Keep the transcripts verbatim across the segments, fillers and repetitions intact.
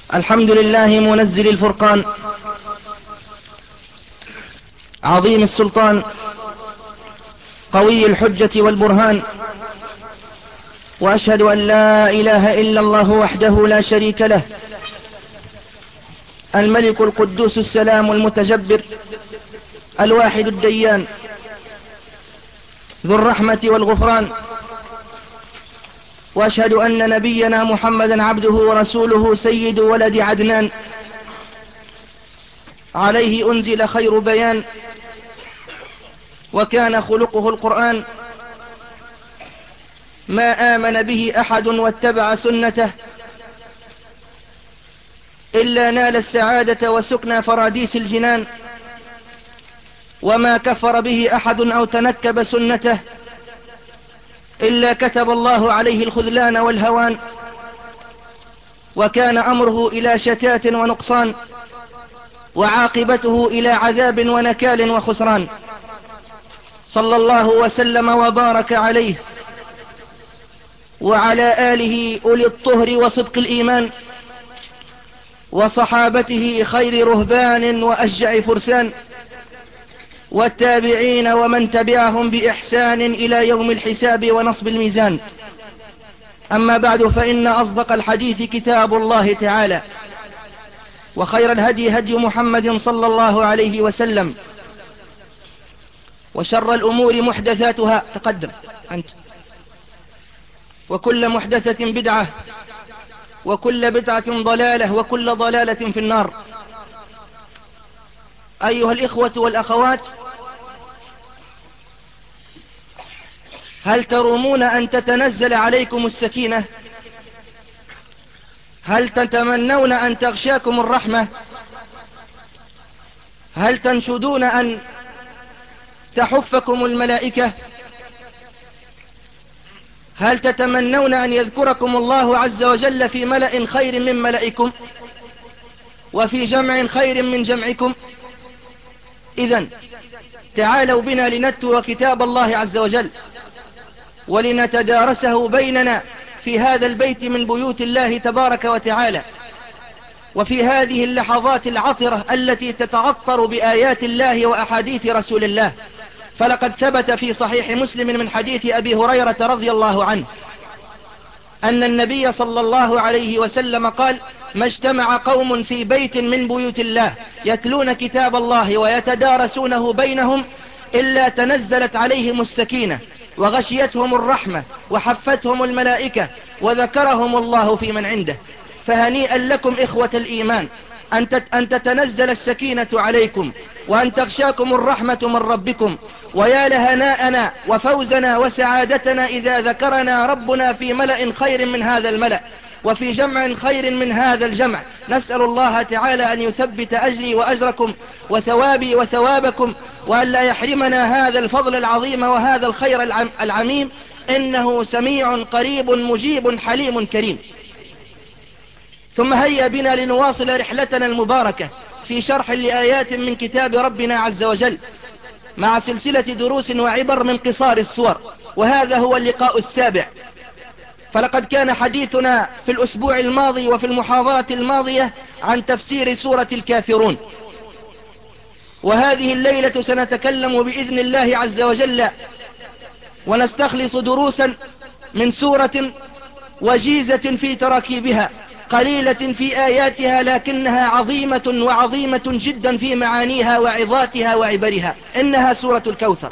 الحمد لله منزل الفرقان، عظيم السلطان، قوي الحجة والبرهان، وأشهد أن لا إله إلا الله وحده لا شريك له، الملك القدوس السلام المتجبر، الواحد الديان، ذو الرحمة والغفران. وأشهد أن نبينا محمدا عبده ورسوله سيد ولد عدنان، عليه أنزل خير بيان، وكان خلقه القرآن، ما آمن به أحد واتبع سنته إلا نال السعادة وسكنى فراديس الجنان، وما كفر به أحد أو تنكب سنته إلا كتب الله عليه الخذلان والهوان، وكان أمره إلى شتات ونقصان، وعاقبته إلى عذاب ونكال وخسران. صلى الله وسلم وبارك عليه وعلى آله أولي الطهر وصدق الإيمان، وصحابته خير رهبان وأشجع فرسان، والتابعين ومن تبعهم بإحسان إلى يوم الحساب ونصب الميزان. أما بعد، فإن أصدق الحديث كتاب الله تعالى، وخير الهدي هدي محمد صلى الله عليه وسلم، وشر الأمور محدثاتها. تقدم أنت. وكل محدثة بدعة، وكل بدعة ضلالة، وكل ضلالة في النار. أيها الإخوة والأخوات، هل ترومون أن تتنزل عليكم السكينة؟ هل تتمنون أن تغشاكم الرحمة؟ هل تنشدون أن تحفكم الملائكة؟ هل تتمنون أن يذكركم الله عز وجل في ملأ خير من ملئكم، وفي جمع خير من جمعكم؟ إذن تعالوا بنا لنتلو كتاب الله عز وجل، ولنتدارسه بيننا في هذا البيت من بيوت الله تبارك وتعالى، وفي هذه اللحظات العطرة التي تتعطر بآيات الله وأحاديث رسول الله. فلقد ثبت في صحيح مسلم من حديث أبي هريرة رضي الله عنه أن النبي صلى الله عليه وسلم قال: ما اجتمع قوم في بيت من بيوت الله يتلون كتاب الله ويتدارسونه بينهم إلا تنزلت عليهم السكينة، وغشيتهم الرحمة، وحفتهم الملائكة، وذكرهم الله في من عنده. فهنيئا لكم إخوة الإيمان أن تتنزل السكينة عليكم، وأن تغشاكم الرحمة من ربكم. ويا لهناءنا وفوزنا وسعادتنا إذا ذكرنا ربنا في ملأ خير من هذا الملأ، وفي جمع خير من هذا الجمع. نسأل الله تعالى أن يثبت أجري وأجركم وثوابي وثوابكم، وأن لا يحرمنا هذا الفضل العظيم وهذا الخير العميم، إنه سميع قريب مجيب حليم كريم. ثم هيا بنا لنواصل رحلتنا المباركة في شرح لآيات من كتاب ربنا عز وجل، مع سلسلة دروس وعبر من قصار الصور، وهذا هو اللقاء السابع. فلقد كان حديثنا في الأسبوع الماضي وفي المحاضرة الماضية عن تفسير سورة الكافرون، وهذه الليلة سنتكلم بإذن الله عز وجل ونستخلص دروسا من سورة وجيزة في تراكيبها، قليلة في آياتها لكنها عظيمة وعظيمة جدا في معانيها وعظاتها وعبرها. إنها سورة الكوثر.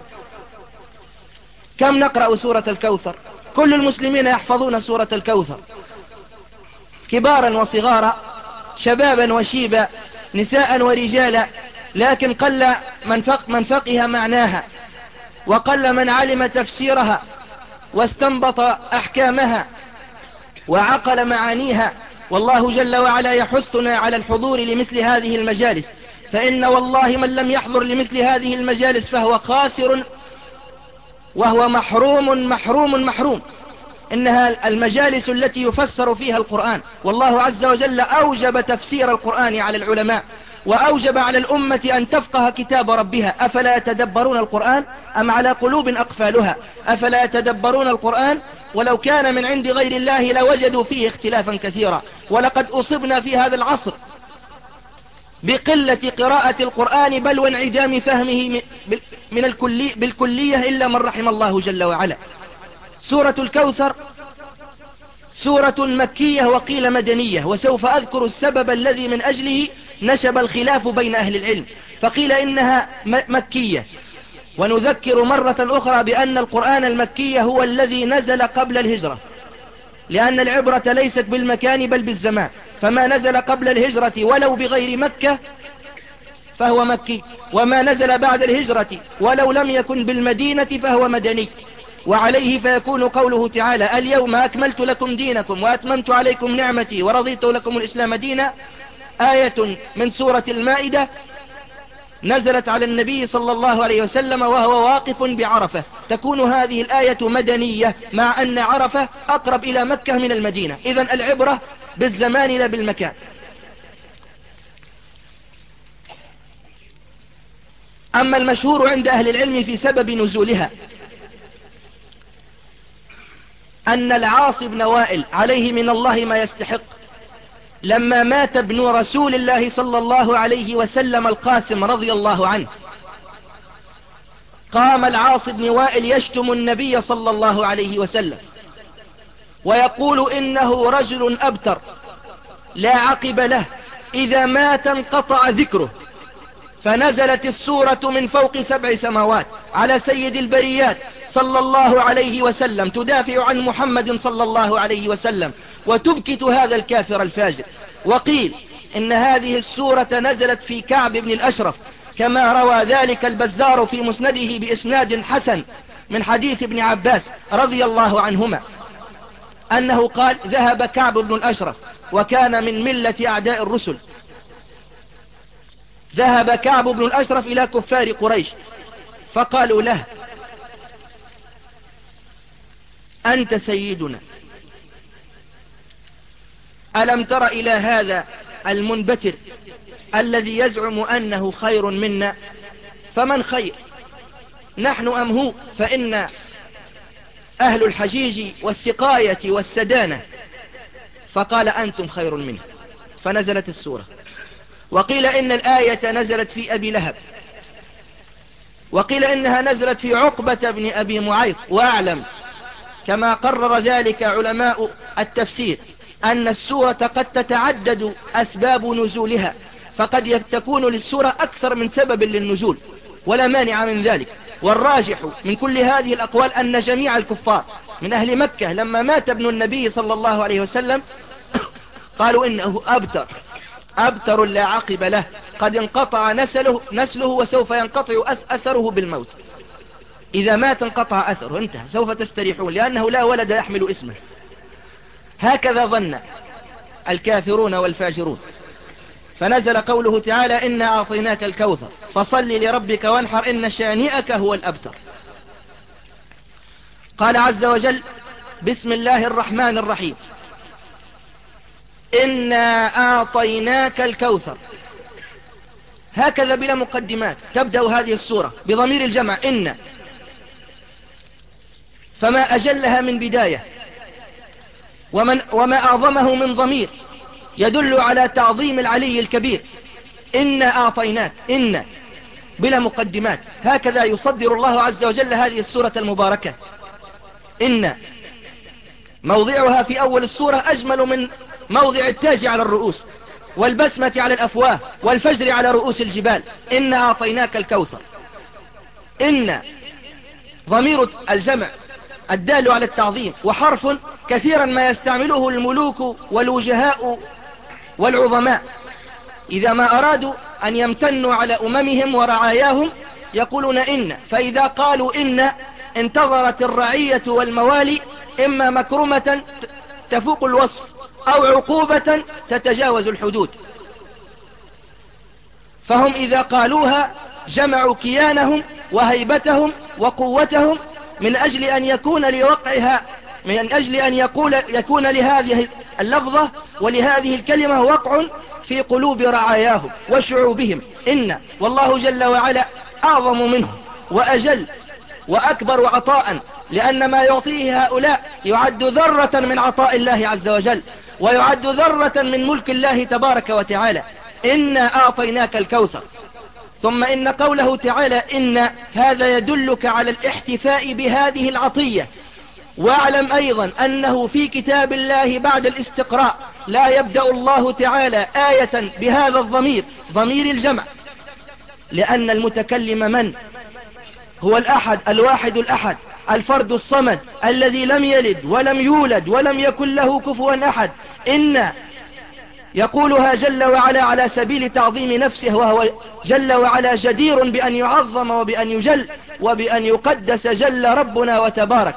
كم نقرأ سورة الكوثر؟ كل المسلمين يحفظون سورة الكوثر، كبارا وصغارا، شبابا وشيبا، نساء ورجالا، لكن قل من فق من فقه معناها، وقل من علم تفسيرها واستنبط أحكامها وعقل معانيها. والله جل وعلا يحثنا على الحضور لمثل هذه المجالس، فإن والله من لم يحضر لمثل هذه المجالس فهو خاسر، وهو محروم محروم محروم. إنها المجالس التي يفسر فيها القرآن، والله عز وجل أوجب تفسير القرآن على العلماء، وأوجب على الأمة أن تفقه كتاب ربها. أفلا يتدبرون القرآن أم على قلوب أقفالها؟ أفلا يتدبرون القرآن ولو كان من عند غير الله لوجدوا فيه اختلافا كثيرا. ولقد أصبنا في هذا العصر بقلة قراءة القرآن بل وانعدام فهمه من الكلي بالكلية إلا من رحم الله جل وعلا. سورة الكوثر سورة مكية وقيل مدنية، وسوف أذكر السبب الذي من أجله نشب الخلاف بين أهل العلم، فقيل إنها مكية. ونذكر مرة أخرى بأن القرآن المكي هو الذي نزل قبل الهجرة، لأن العبرة ليست بالمكان بل بالزمان، فما نزل قبل الهجرة ولو بغير مكة فهو مكي، وما نزل بعد الهجرة ولو لم يكن بالمدينة فهو مدني. وعليه فيكون قوله تعالى: اليوم أكملت لكم دينكم وأتممت عليكم نعمتي ورضيت لكم الإسلام دينا، آية من سورة المائدة نزلت على النبي صلى الله عليه وسلم وهو واقف بعرفة. تكون هذه الآية مدنية مع أن عرفة أقرب إلى مكة من المدينة، إذن العبرة بالزمان لا بالمكان. أما المشهور عند أهل العلم في سبب نزولها أن العاص بن وائل عليه من الله ما يستحق، لما مات ابن رسول الله صلى الله عليه وسلم القاسم رضي الله عنه، قام العاص بن وائل يشتم النبي صلى الله عليه وسلم ويقول إنه رجل أبتر لا عقب له، إذا مات انقطع ذكره. فنزلت السورة من فوق سبع سماوات على سيد البريات صلى الله عليه وسلم تدافع عن محمد صلى الله عليه وسلم وتبكت هذا الكافر الفاجر. وقيل إن هذه السورة نزلت في كعب بن الأشرف، كما روى ذلك البزار في مسنده بإسناد حسن من حديث ابن عباس رضي الله عنهما أنه قال: ذهب كعب بن الأشرف وكان من ملة أعداء الرسل، ذهب كعب بن الأشرف إلى كفار قريش فقالوا له: أنت سيدنا، ألم تر إلى هذا المنبتر الذي يزعم أنه خير منا؟ فمن خير، نحن أم هو؟ فإن أهل الحجيج والسقاية والسدانة. فقال: أنتم خير منه. فنزلت السورة. وقيل إن الآية نزلت في أبي لهب، وقيل إنها نزلت في عقبة بن أبي معيط. وأعلم كما قرر ذلك علماء التفسير أن السورة قد تتعدد أسباب نزولها، فقد تكون للسورة أكثر من سبب للنزول ولا مانع من ذلك. والراجح من كل هذه الأقوال أن جميع الكفار من أهل مكة لما مات ابن النبي صلى الله عليه وسلم قالوا إنه أبتر أبتر لا عقب له، قد انقطع نسله, نسله وسوف ينقطع أثره بالموت. إذا مات انقطع أثره، انتهى، سوف تستريحون لأنه لا ولد يحمل اسمه. هكذا ظن الكافرون والفاجرون. فنزل قوله تعالى: إنا أعطيناك الكوثر فصل لربك وانحر إن شانئك هو الأبتر. قال عز وجل: بسم الله الرحمن الرحيم، إنا أعطيناك الكوثر. هكذا بلا مقدمات تبدأ هذه السورة بضمير الجمع إن، فما أجلها من بداية ومن وما أعظمه من ضمير يدل على تعظيم العلي الكبير. إنا أعطيناك، إن بلا مقدمات. هكذا يصدر الله عز وجل هذه السورة المباركة. إن موضعها في أول السورة أجمل من موضع التاج على الرؤوس والبسمة على الأفواه والفجر على رؤوس الجبال. إنا أعطيناك الكوثر. إن ضمير الجمع الدال على التعظيم، وحرف كثيرا ما يستعمله الملوك والوجهاء والعظماء إذا ما أرادوا أن يمتنوا على أممهم ورعاياهم يقولون إن. فإذا قالوا إن انتظرت الرعية والموالي إما مكرمة تفوق الوصف أو عقوبة تتجاوز الحدود. فهم إذا قالوها جمعوا كيانهم وهيبتهم وقوتهم من أجل أن يكون لوقعها، من أجل أن يقول يكون لهذه اللفظة ولهذه الكلمة وقع في قلوب رعاياهم وشعوبهم. إن والله جل وعلا أعظم منهم وأجل وأكبر عطاء، لأن ما يعطيه هؤلاء يعد ذرة من عطاء الله عز وجل، ويعد ذرة من ملك الله تبارك وتعالى. إنا أعطيناك الكوثر. ثم إن قوله تعالى إن هذا يدلك على الاحتفاء بهذه العطية. واعلم أيضا أنه في كتاب الله بعد الاستقراء لا يبدأ الله تعالى آية بهذا الضمير، ضمير الجمع، لأن المتكلم من هو الأحد الواحد الأحد الفرد الصمد الذي لم يلد ولم يولد ولم يكن له كفوا أحد. إن يقولها جل وعلا على سبيل تعظيم نفسه، وهو جل وعلا جدير بأن يعظم وبأن يجل وبأن يقدس جل ربنا وتبارك.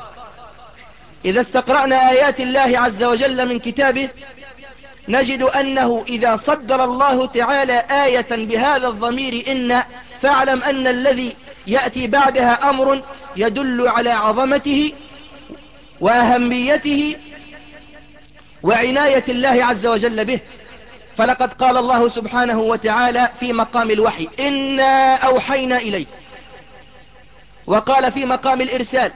إذا استقرأنا آيات الله عز وجل من كتابه نجد أنه إذا صدر الله تعالى آية بهذا الضمير إن، فاعلم أن الذي يأتي بعدها أمر يدل على عظمته وأهميته وعناية الله عز وجل به. فلقد قال الله سبحانه وتعالى في مقام الوحي إنا أوحينا إليك، وقال في مقام الإرسال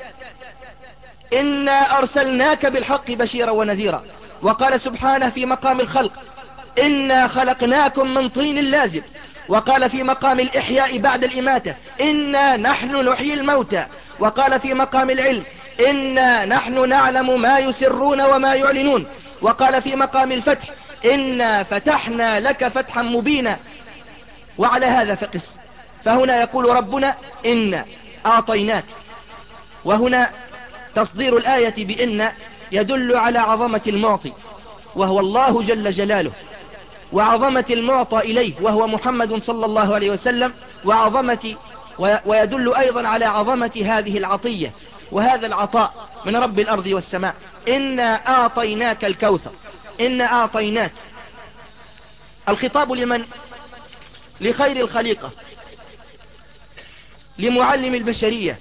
إنا أرسلناك بالحق بشيرا ونذيرا، وقال سبحانه في مقام الخلق إنا خلقناكم من طين لازب، وقال في مقام الإحياء بعد الإماتة إنا نحن نحيي الموتى، وقال في مقام العلم إنا نحن نعلم ما يسرون وما يعلنون، وقال في مقام الفتح إنا فتحنا لك فتحا مبينا. وعلى هذا فقس. فهنا يقول ربنا إنا أعطيناك، وهنا تصدير الآية بإن يدل على عظمة المعطي وهو الله جل جلاله، وعظمة المعطى إليه وهو محمد صلى الله عليه وسلم، وعظمة ويدل أيضا على عظمة هذه العطية وهذا العطاء من رب الأرض والسماء. إنا أعطيناك الكوثر. إنا أعطيناك، الخطاب لمن؟ لخير الخليقة، لمعلم البشرية،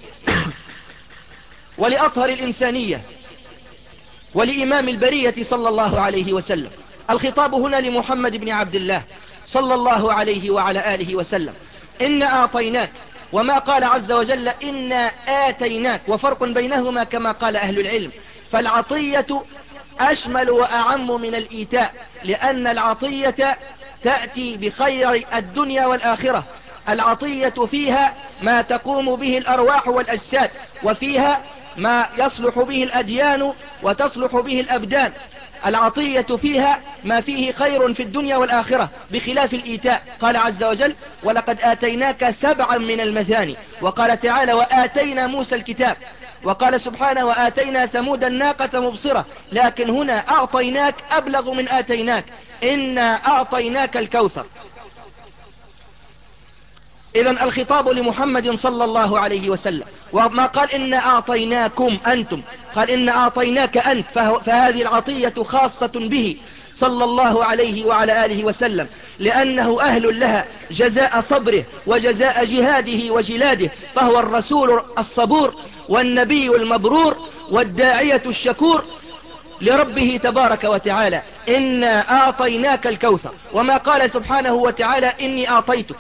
ولأطهر الإنسانية، ولإمام البرية صلى الله عليه وسلم. الخطاب هنا لمحمد بن عبد الله صلى الله عليه وعلى آله وسلم. إنا أعطيناك، وما قال عز وجل إنا آتيناك، وفرق بينهما كما قال أهل العلم. فالعطية أشمل وأعم من الإيتاء، لأن العطية تأتي بخير الدنيا والآخرة. العطية فيها ما تقوم به الأرواح والأجساد، وفيها ما يصلح به الأديان وتصلح به الأبدان. العطية فيها ما فيه خير في الدنيا والآخرة بخلاف الإيتاء. قال عز وجل ولقد آتيناك سبعا من المثاني، وقال تعالى وآتينا موسى الكتاب، وقال سبحانه وآتينا ثمود الناقة مبصرة. لكن هنا أعطيناك أبلغ من آتيناك، إنا أعطيناك الكوثر. إذن الخطاب لمحمد صلى الله عليه وسلم، وما قال إنا أعطيناكم أنتم، قال إنا أعطيناك أنت، فهذه العطية خاصة به صلى الله عليه وعلى آله وسلم، لأنه أهل لها جزاء صبره وجزاء جهاده وجلاده، فهو الرسول الصبور والنبي المبرور والداعية الشكور لربه تبارك وتعالى. إنا أعطيناك الكوثر. وما قال سبحانه وتعالى إني أعطيتك،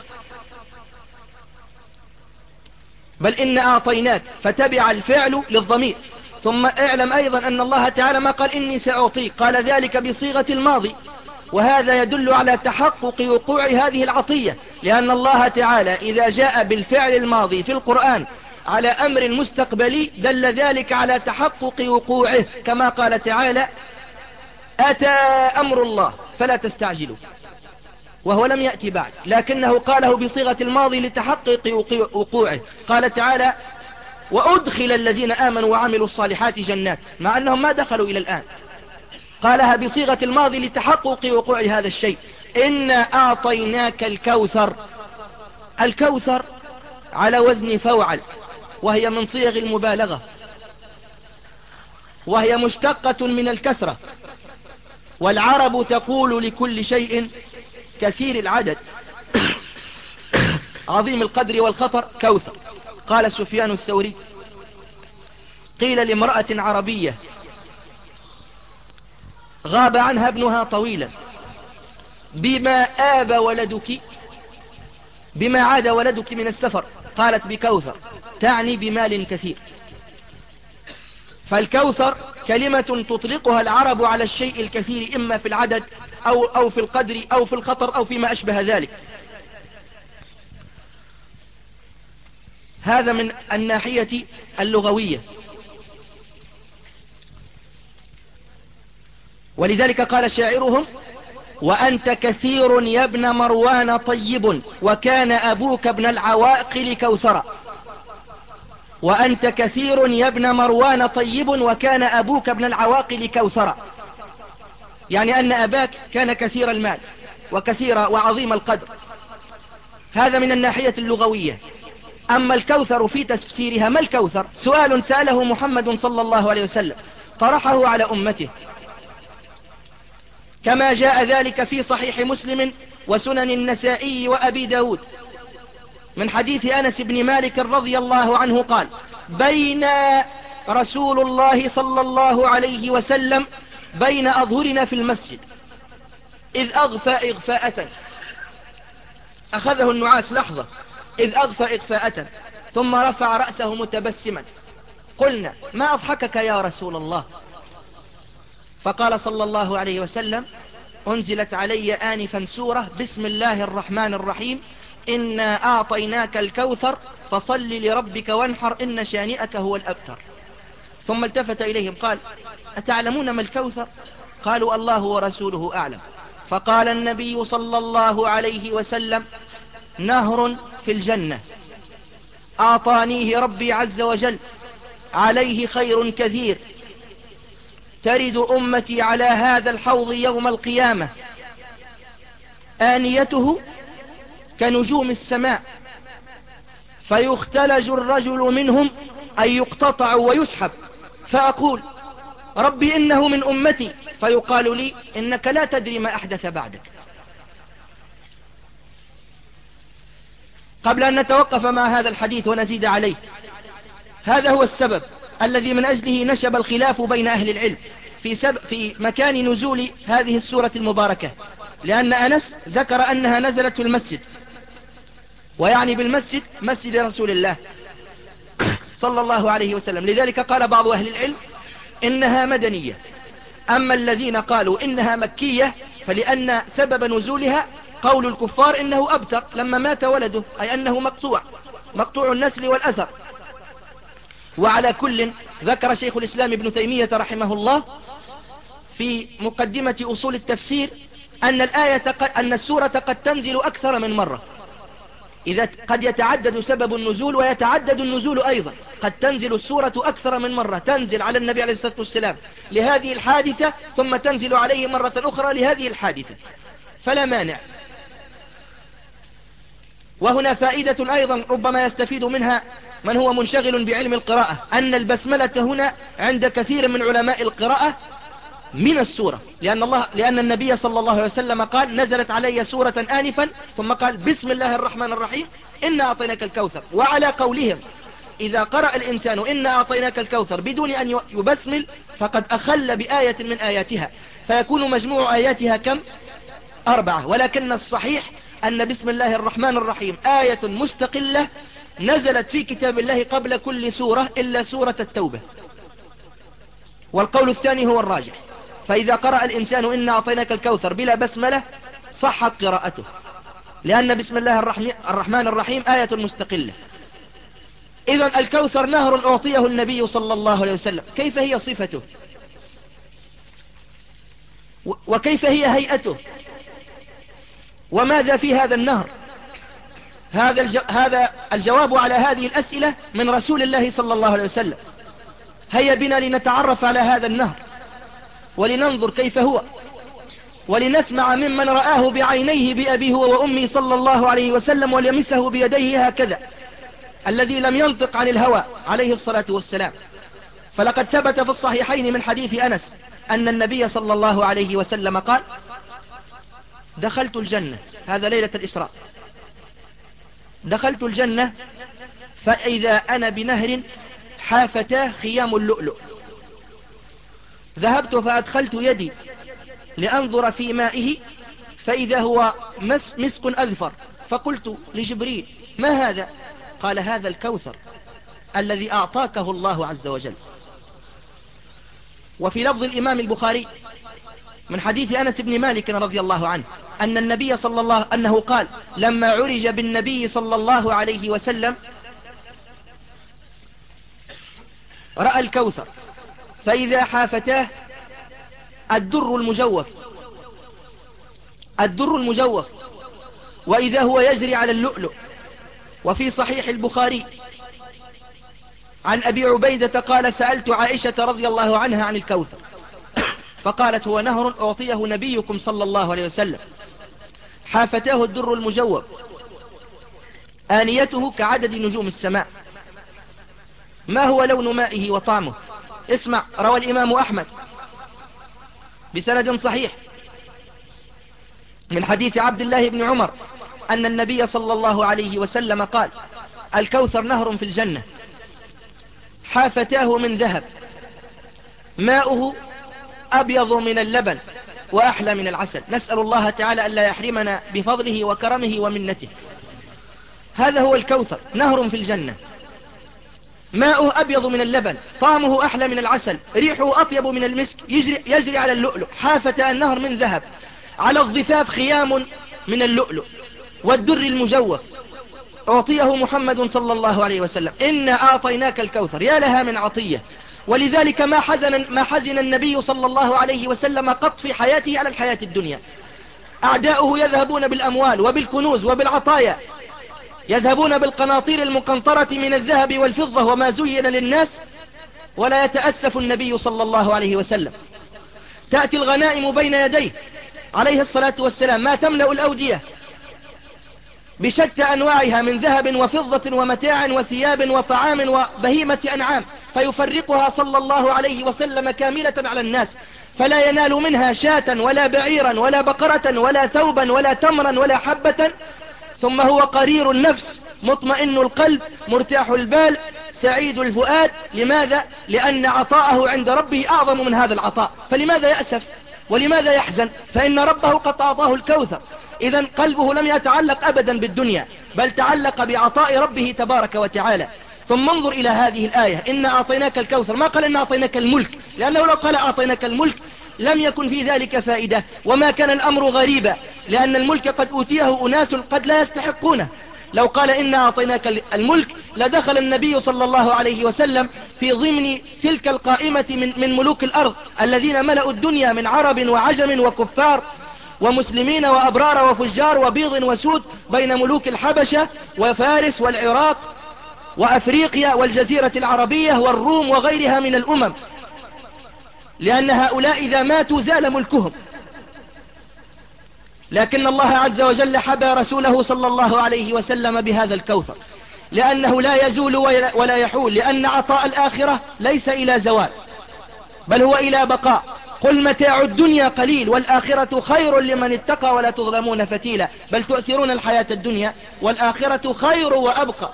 بل إن أعطيناك فتبع الفعل للضمير. ثم اعلم أيضا أن الله تعالى ما قال إني سأعطيك، قال ذلك بصيغة الماضي، وهذا يدل على تحقق وقوع هذه العطية، لأن الله تعالى إذا جاء بالفعل الماضي في القرآن على أمر مستقبلي دل ذلك على تحقق وقوعه، كما قال تعالى أتى أمر الله فلا تستعجلوا، وهو لم يأتي بعد، لكنه قاله بصيغة الماضي لتحقق وقوعه. قال تعالى وأدخل الذين آمنوا وعملوا الصالحات جنات، مع أنهم ما دخلوا إلى الآن، قالها بصيغة الماضي لتحقق وقوع هذا الشيء. إنا أعطيناك الكوثر. الكوثر على وزن فوعل، وهي من صيغ المبالغة، وهي مشتقة من الكثرة، والعرب تقول لكل شيء كثير العدد عظيم القدر والخطر كوثر. قال سفيان الثوري قيل لامرأة عربية غاب عنها ابنها طويلا، بما آب ولدك، بما عاد ولدك من السفر؟ قالت بكوثر، تعني بمال كثير. فالكوثر كلمة تطلقها العرب على الشيء الكثير، إما في العدد أو, أو في القدر أو في الخطر أو فيما أشبه ذلك. هذا من الناحية اللغوية. ولذلك قال شاعرهم: وأنت كثير يا ابن مروان طيب، وكان أبوك ابن العواقل كوثرا. وأنت كثير يا ابن مروان طيب، وكان أبوك ابن العواقل كوثرا، يعني أن أباك كان كثير المال وكثير وعظيم القدر. هذا من الناحية اللغوية. أما الكوثر في تفسيرها، ما الكوثر؟ سؤال سأله محمد صلى الله عليه وسلم طرحه على أمته، كما جاء ذلك في صحيح مسلم وسنن النسائي وأبي داود من حديث أنس بن مالك رضي الله عنه قال: بين رسول الله صلى الله عليه وسلم بين أظهرنا في المسجد إذ أغفى إغفاءة، أخذه النعاس لحظة، إذ أغفى إغفاءة ثم رفع رأسه متبسما، قلنا: ما أضحكك يا رسول الله؟ فقال صلى الله عليه وسلم: أنزلت علي آنفا سورة بسم الله الرحمن الرحيم، إنا أعطيناك الكوثر فصل لربك وانحر إن شانئك هو الأبتر. ثم التفت إليهم قال: أتعلمون ما الكوثر؟ قالوا: الله ورسوله أعلم. فقال النبي صلى الله عليه وسلم: نهر في الجنة أعطانيه ربي عز وجل، عليه خير كثير، ترد أمتي على هذا الحوض يوم القيامة، آنيته كنجوم السماء، فيختلج الرجل منهم أن يقتطع ويسحب، فأقول: ربي إنه من أمتي، فيقال لي: إنك لا تدري ما أحدث بعدك. قبل أن نتوقف مع هذا الحديث ونزيد عليه، هذا هو السبب الذي من أجله نشب الخلاف بين أهل العلم في, سب في مكان نزول هذه السورة المباركة، لأن أنس ذكر أنها نزلت في المسجد، ويعني بالمسجد مسجد رسول الله صلى الله عليه وسلم. لذلك قال بعض أهل العلم إنها مدنية. أما الذين قالوا إنها مكية فلأن سبب نزولها قول الكفار إنه أبتر لما مات ولده، أي أنه مقطوع مقطوع النسل والأثر. وعلى كل، ذكر شيخ الإسلام ابن تيمية رحمه الله في مقدمة أصول التفسير أن الآية أن السورة قد تنزل أكثر من مرة، إذا قد يتعدد سبب النزول ويتعدد النزول أيضا، قد تنزل السورة أكثر من مرة، تنزل على النبي عليه الصلاة والسلام لهذه الحادثة ثم تنزل عليه مرة أخرى لهذه الحادثة، فلا مانع. وهنا فائدة أيضا ربما يستفيد منها من هو منشغل بعلم القراءة، أن البسملة هنا عند كثير من علماء القراءة من السورة، لأن, الله لأن النبي صلى الله عليه وسلم قال: نزلت علي سورة آنفا، ثم قال: بسم الله الرحمن الرحيم إنا أعطيناك الكوثر. وعلى قولهم إذا قرأ الإنسان إنا أعطيناك الكوثر بدون أن يبسمل فقد أخل بآية من آياتها، فيكون مجموع آياتها كم؟ أربعة. ولكن الصحيح أن بسم الله الرحمن الرحيم آية مستقلة نزلت في كتاب الله قبل كل سورة إلا سورة التوبة، والقول الثاني هو الراجح. فإذا قرأ الإنسان إنا أعطيناك الكوثر بلا بسملة صحت قراءته، لأن بسم الله الرحمن الرحيم آية مستقلة. إذن الكوثر نهر أعطيه النبي صلى الله عليه وسلم، كيف هي صفته وكيف هي هيئته وماذا في هذا النهر؟ هذا الجو... هذا الجواب على هذه الأسئلة من رسول الله صلى الله عليه وسلم. هيا بنا لنتعرف على هذا النهر ولننظر كيف هو، ولنسمع ممن رآه بعينيه بأبيه وأمي صلى الله عليه وسلم وليمسه بيديه هكذا، الذي لم ينطق عن الهوى عليه الصلاة والسلام. فلقد ثبت في الصحيحين من حديث أنس أن النبي صلى الله عليه وسلم قال: دخلت الجنة، هذا ليلة الإسراء، دخلت الجنة فإذا أنا بنهر حافتاه خيام اللؤلؤ، ذهبت فأدخلت يدي لأنظر في مائه فإذا هو مس مسك أذفر، فقلت لجبريل: ما هذا؟ قال: هذا الكوثر الذي أعطاكه الله عز وجل. وفي لفظ الإمام البخاري من حديث أنس بن مالك رضي الله عنه أن النبي صلى الله أنه قال: لما عرج بالنبي صلى الله عليه وسلم رأى الكوثر، فإذا حافتاه الدر المجوف الدر المجوف وإذا هو يجري على اللؤلؤ. وفي صحيح البخاري عن أبي عبيدة قال: سألت عائشة رضي الله عنها عن الكوثر، فقالت: هو نهر أعطيه نبيكم صلى الله عليه وسلم، حافتاه الدر المجوف، آنيته كعدد نجوم السماء. ما هو لون مائه وطعمه؟ اسمع، روى الإمام أحمد بسند صحيح من حديث عبد الله بن عمر أن النبي صلى الله عليه وسلم قال: الكوثر نهر في الجنة، حافتاه من ذهب، ماؤه أبيض من اللبن وأحلى من العسل. نسأل الله تعالى أن لا يحرمنا بفضله وكرمه ومنته. هذا هو الكوثر، نهر في الجنة، ماؤه أبيض من اللبن، طعمه أحلى من العسل، ريحه أطيب من المسك، يجري, يجري على اللؤلؤ. حافة النهر من ذهب، على الضفاف خيام من اللؤلؤ والدر المجوف، أعطيه محمد صلى الله عليه وسلم. إنا أعطيناك الكوثر. يا لها من عطية. ولذلك ما حزن, ما حزن النبي صلى الله عليه وسلم قط في حياته على الحياة الدنيا. أعداؤه يذهبون بالأموال وبالكنوز وبالعطايا، يذهبون بالقناطير المقنطرة من الذهب والفضة وما زين للناس، ولا يتأسف النبي صلى الله عليه وسلم. تأتي الغنائم بين يديه عليه الصلاة والسلام، ما تملأ الأودية بشتى أنواعها من ذهب وفضة ومتاع وثياب وطعام وبهيمة أنعام، فيفرقها صلى الله عليه وسلم كاملة على الناس، فلا ينال منها شاة ولا بعيرا ولا بقرة ولا ثوبا ولا تمرا ولا حبة. ثم هو قرير النفس، مطمئن القلب، مرتاح البال، سعيد الفؤاد. لماذا؟ لأن عطاءه عند ربه أعظم من هذا العطاء. فلماذا يأسف ولماذا يحزن؟ فإن ربه قد أعطاه الكوثر. إذن قلبه لم يتعلق أبدا بالدنيا، بل تعلق بعطاء ربه تبارك وتعالى. ثم انظر إلى هذه الآية: إنا أعطيناك الكوثر. ما قال إنا أعطيناك الملك، لأنه لو قال أعطيناك الملك لم يكن في ذلك فائدة، وما كان الأمر غريبا، لأن الملك قد أوتيه أناس قد لا يستحقونه. لو قال إنا أعطيناك الملك لدخل النبي صلى الله عليه وسلم في ضمن تلك القائمة من, من ملوك الأرض الذين ملأوا الدنيا من عرب وعجم وكفار ومسلمين وأبرار وفجار وبيض وسود، بين ملوك الحبشة وفارس والعراق وأفريقيا والجزيرة العربية والروم وغيرها من الأمم، لأن هؤلاء إذا ماتوا زال ملكهم. لكن الله عز وجل حبى رسوله صلى الله عليه وسلم بهذا الكوثر، لأنه لا يزول ولا يحول، لأن عطاء الآخرة ليس إلى زوال بل هو إلى بقاء. قل متاع الدنيا قليل والآخرة خير لمن اتقى ولا تظلمون فتيلا، بل تؤثرون الحياة الدنيا والآخرة خير وأبقى.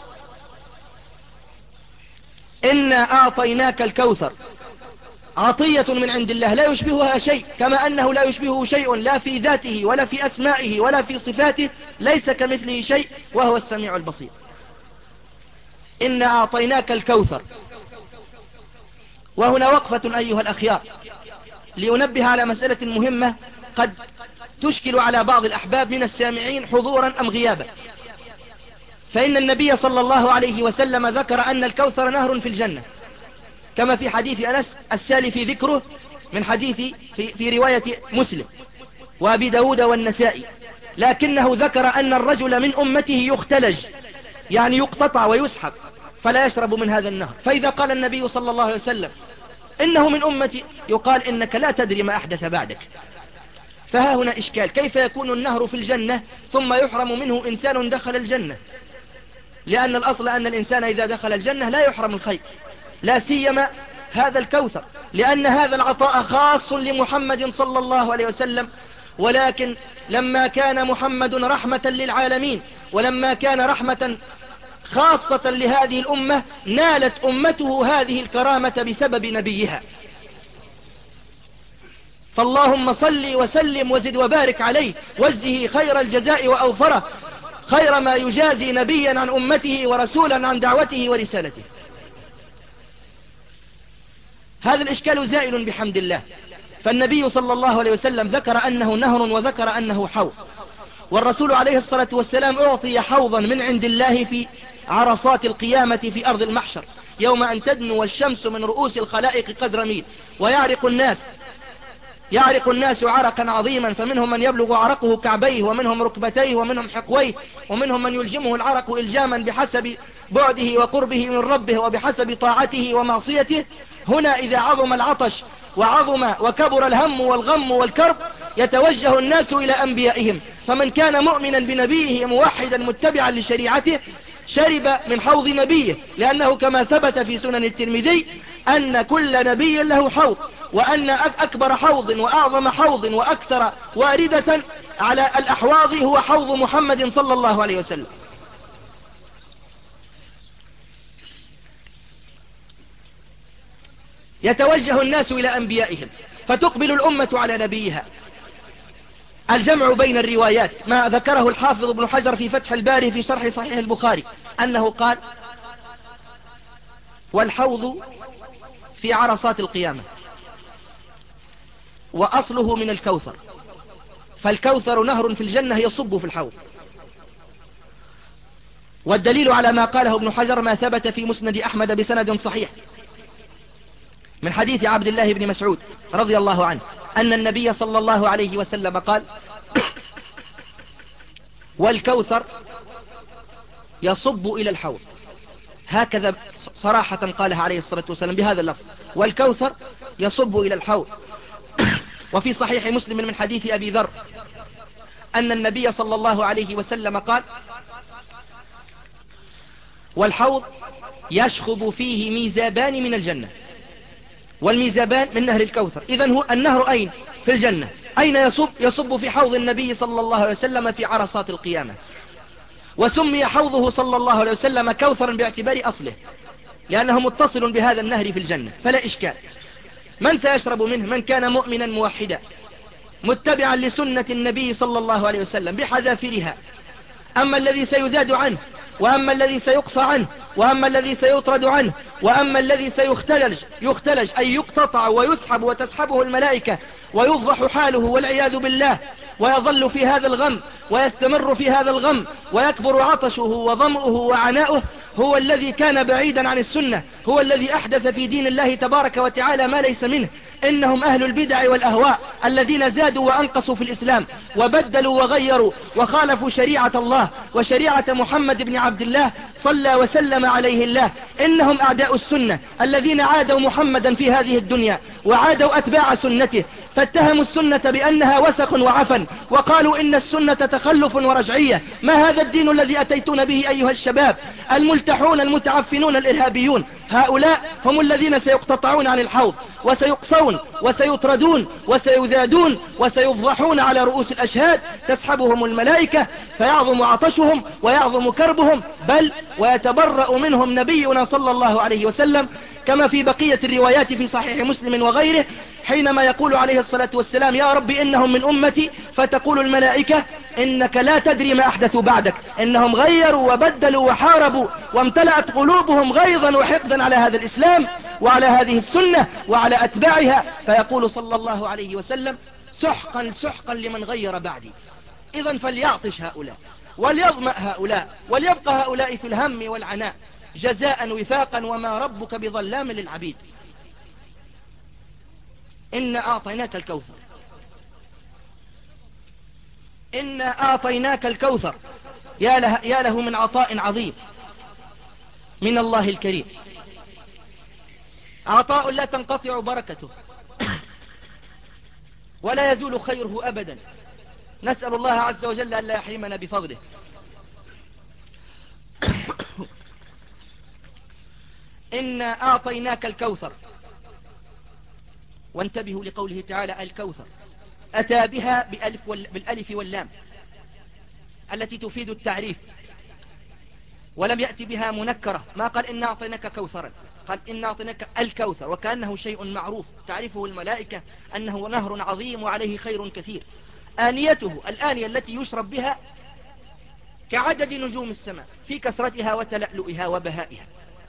إنا أعطيناك الكوثر، عطية من عند الله لا يشبهها شيء، كما أنه لا يشبهه شيء لا في ذاته ولا في أسمائه ولا في صفاته، ليس كمثله شيء وهو السميع البصير. إنا أعطيناك الكوثر. وهنا وقفة أيها الأخيار لأنبه على مسألة مهمة قد تشكل على بعض الأحباب من السامعين حضورا أم غيابا. فإن النبي صلى الله عليه وسلم ذكر أن الكوثر نهر في الجنة، كما في حديث أنس السالي في ذكره من حديث في, في رواية مسلم وأبي داود والنسائي، لكنه ذكر أن الرجل من أمته يختلج، يعني يقتطع ويسحب فلا يشرب من هذا النهر. فإذا قال النبي صلى الله عليه وسلم إنه من أمتي، يقال إنك لا تدري ما أحدث بعدك. فها هنا إشكال: كيف يكون النهر في الجنة ثم يحرم منه إنسان دخل الجنة؟ لأن الأصل أن الإنسان إذا دخل الجنة لا يحرم الخير، لا سيما هذا الكوثر، لأن هذا العطاء خاص لمحمد صلى الله عليه وسلم. ولكن لما كان محمد رحمة للعالمين، ولما كان رحمة خاصة لهذه الأمة، نالت أمته هذه الكرامة بسبب نبيها. فاللهم صل وسلم وزد وبارك عليه، واجزه خير الجزاء وأوفره، خير ما يجازي نبيا عن أمته ورسولا عن دعوته ورسالته. هذا الإشكال زائل بحمد الله. فالنبي صلى الله عليه وسلم ذكر أنه نهر وذكر أنه حوض، والرسول عليه الصلاة والسلام أعطي حوضا من عند الله في عرصات القيامة في أرض المحشر، يوم أن تدنو الشمس من رؤوس الخلائق قدر ميل، ويعرق الناس يعرق الناس عرقا عظيما، فمنهم من يبلغ عرقه كعبيه، ومنهم ركبتيه، ومنهم حقويه، ومنهم من يلجمه العرق إلجاما بحسب بعده وقربه من ربه وبحسب طاعته ومعصيته. هنا إذا عظم العطش وعظم وكبر الهم والغم والكرب يتوجه الناس إلى أنبيائهم، فمن كان مؤمنا بنبيه موحدا متبعا لشريعته شرب من حوض نبيه، لأنه كما ثبت في سنن الترمذي أن كل نبي له حوض، وأن أكبر حوض وأعظم حوض وأكثر واردة على الأحواض هو حوض محمد صلى الله عليه وسلم. يتوجه الناس إلى أنبيائهم فتقبل الأمة على نبيها. الجمع بين الروايات ما ذكره الحافظ ابن حجر في فتح الباري في شرح صحيح البخاري، أنه قال: والحوض في عرصات القيامة، وأصله من الكوثر، فالكوثر نهر في الجنة يصب في الحوض. والدليل على ما قاله ابن حجر ما ثبت في مسند أحمد بسند صحيح من حديث عبد الله بن مسعود رضي الله عنه أن النبي صلى الله عليه وسلم قال: والكوثر يصب إلى الحوض، هكذا صراحة قالها عليه الصلاة والسلام بهذا اللفظ: والكوثر يصب إلى الحوض. وفي صحيح مسلم من حديث أبي ذر أن النبي صلى الله عليه وسلم قال: والحوض يشخب فيه ميزابان من الجنة. والميزابان من نهر الكوثر. إذن هو النهر أين؟ في الجنة. أين يصب؟ يصب في حوض النبي صلى الله عليه وسلم في عرصات القيامة. وسمي حوضه صلى الله عليه وسلم كوثرا باعتبار أصله، لأنه متصل بهذا النهر في الجنة، فلا إشكال. من سيشرب منه؟ من كان مؤمنا موحدا متبعا لسنة النبي صلى الله عليه وسلم بحذافيرها. أما الذي سيزاد عنه، وأما الذي سيقصى عنه، وأما الذي سيطرد عنه، وأما الذي سيختلج يختلج أي يقتطع ويسحب وتسحبه الملائكة ويفضح حاله والعياذ بالله، ويظل في هذا الغم ويستمر في هذا الغم ويكبر عطشه وظمؤه وعناؤه، هو الذي كان بعيدا عن السنة، هو الذي أحدث في دين الله تبارك وتعالى ما ليس منه. إنهم أهل البدع والأهواء الذين زادوا وأنقصوا في الإسلام وبدلوا وغيروا وخالفوا شريعة الله وشريعة محمد بن عبد الله صلى وسلم عليه الله. إنهم أعداء السنة الذين عادوا محمدا في هذه الدنيا وعادوا أتباع سنته، فاتهموا السنة بأنها وسخ وعفن، وقالوا إن السنة تخلف ورجعية. ما هذا الدين الذي أتيتون به أيها الشباب الملتحون المتعفنون الإرهابيون؟ هؤلاء هم الذين سيقتطعون عن الحوض وسيقصون وسيطردون وسيذادون وسيفضحون على رؤوس الأشهاد، تسحبهم الملائكة فيعظم عطشهم ويعظم كربهم، بل ويتبرأ منهم نبينا صلى الله عليه وسلم، كما في بقية الروايات في صحيح مسلم وغيره، حينما يقول عليه الصلاة والسلام: يا رب إنهم من أمتي، فتقول الملائكة: إنك لا تدري ما أحدثوا بعدك، إنهم غيروا وبدلوا وحاربوا وامتلأت قلوبهم غيظا وحقدا على هذا الإسلام وعلى هذه السنة وعلى أتباعها. فيقول صلى الله عليه وسلم: سحقا سحقا لمن غير بعدي. إذن فليعطش هؤلاء وليظمأ هؤلاء وليبقى هؤلاء في الهم والعناء جزاء وفاقا، وما ربك بظلام للعبيد. إنا أعطيناك الكوثر، إنا أعطيناك الكوثر. يا له, يا له من عطاء عظيم من الله الكريم، عطاء لا تنقطع بركته ولا يزول خيره أبدا. نسأل الله عز وجل أن لا يحرمنا بفضله. إنا أعطيناك الكوثر. وانتبهوا لقوله تعالى الكوثر، أتى بها بألف وال... بالألف واللام التي تفيد التعريف، ولم يأتي بها منكرة، ما قال إنا أعطيناك كوثرا، قال إنا أعطيناك الكوثر، وكأنه شيء معروف تعرفه الملائكة أنه نهر عظيم وعليه خير كثير. آنيته الآنية التي يشرب بها كعدد نجوم السماء في كثرتها وتلألؤها وبهائها.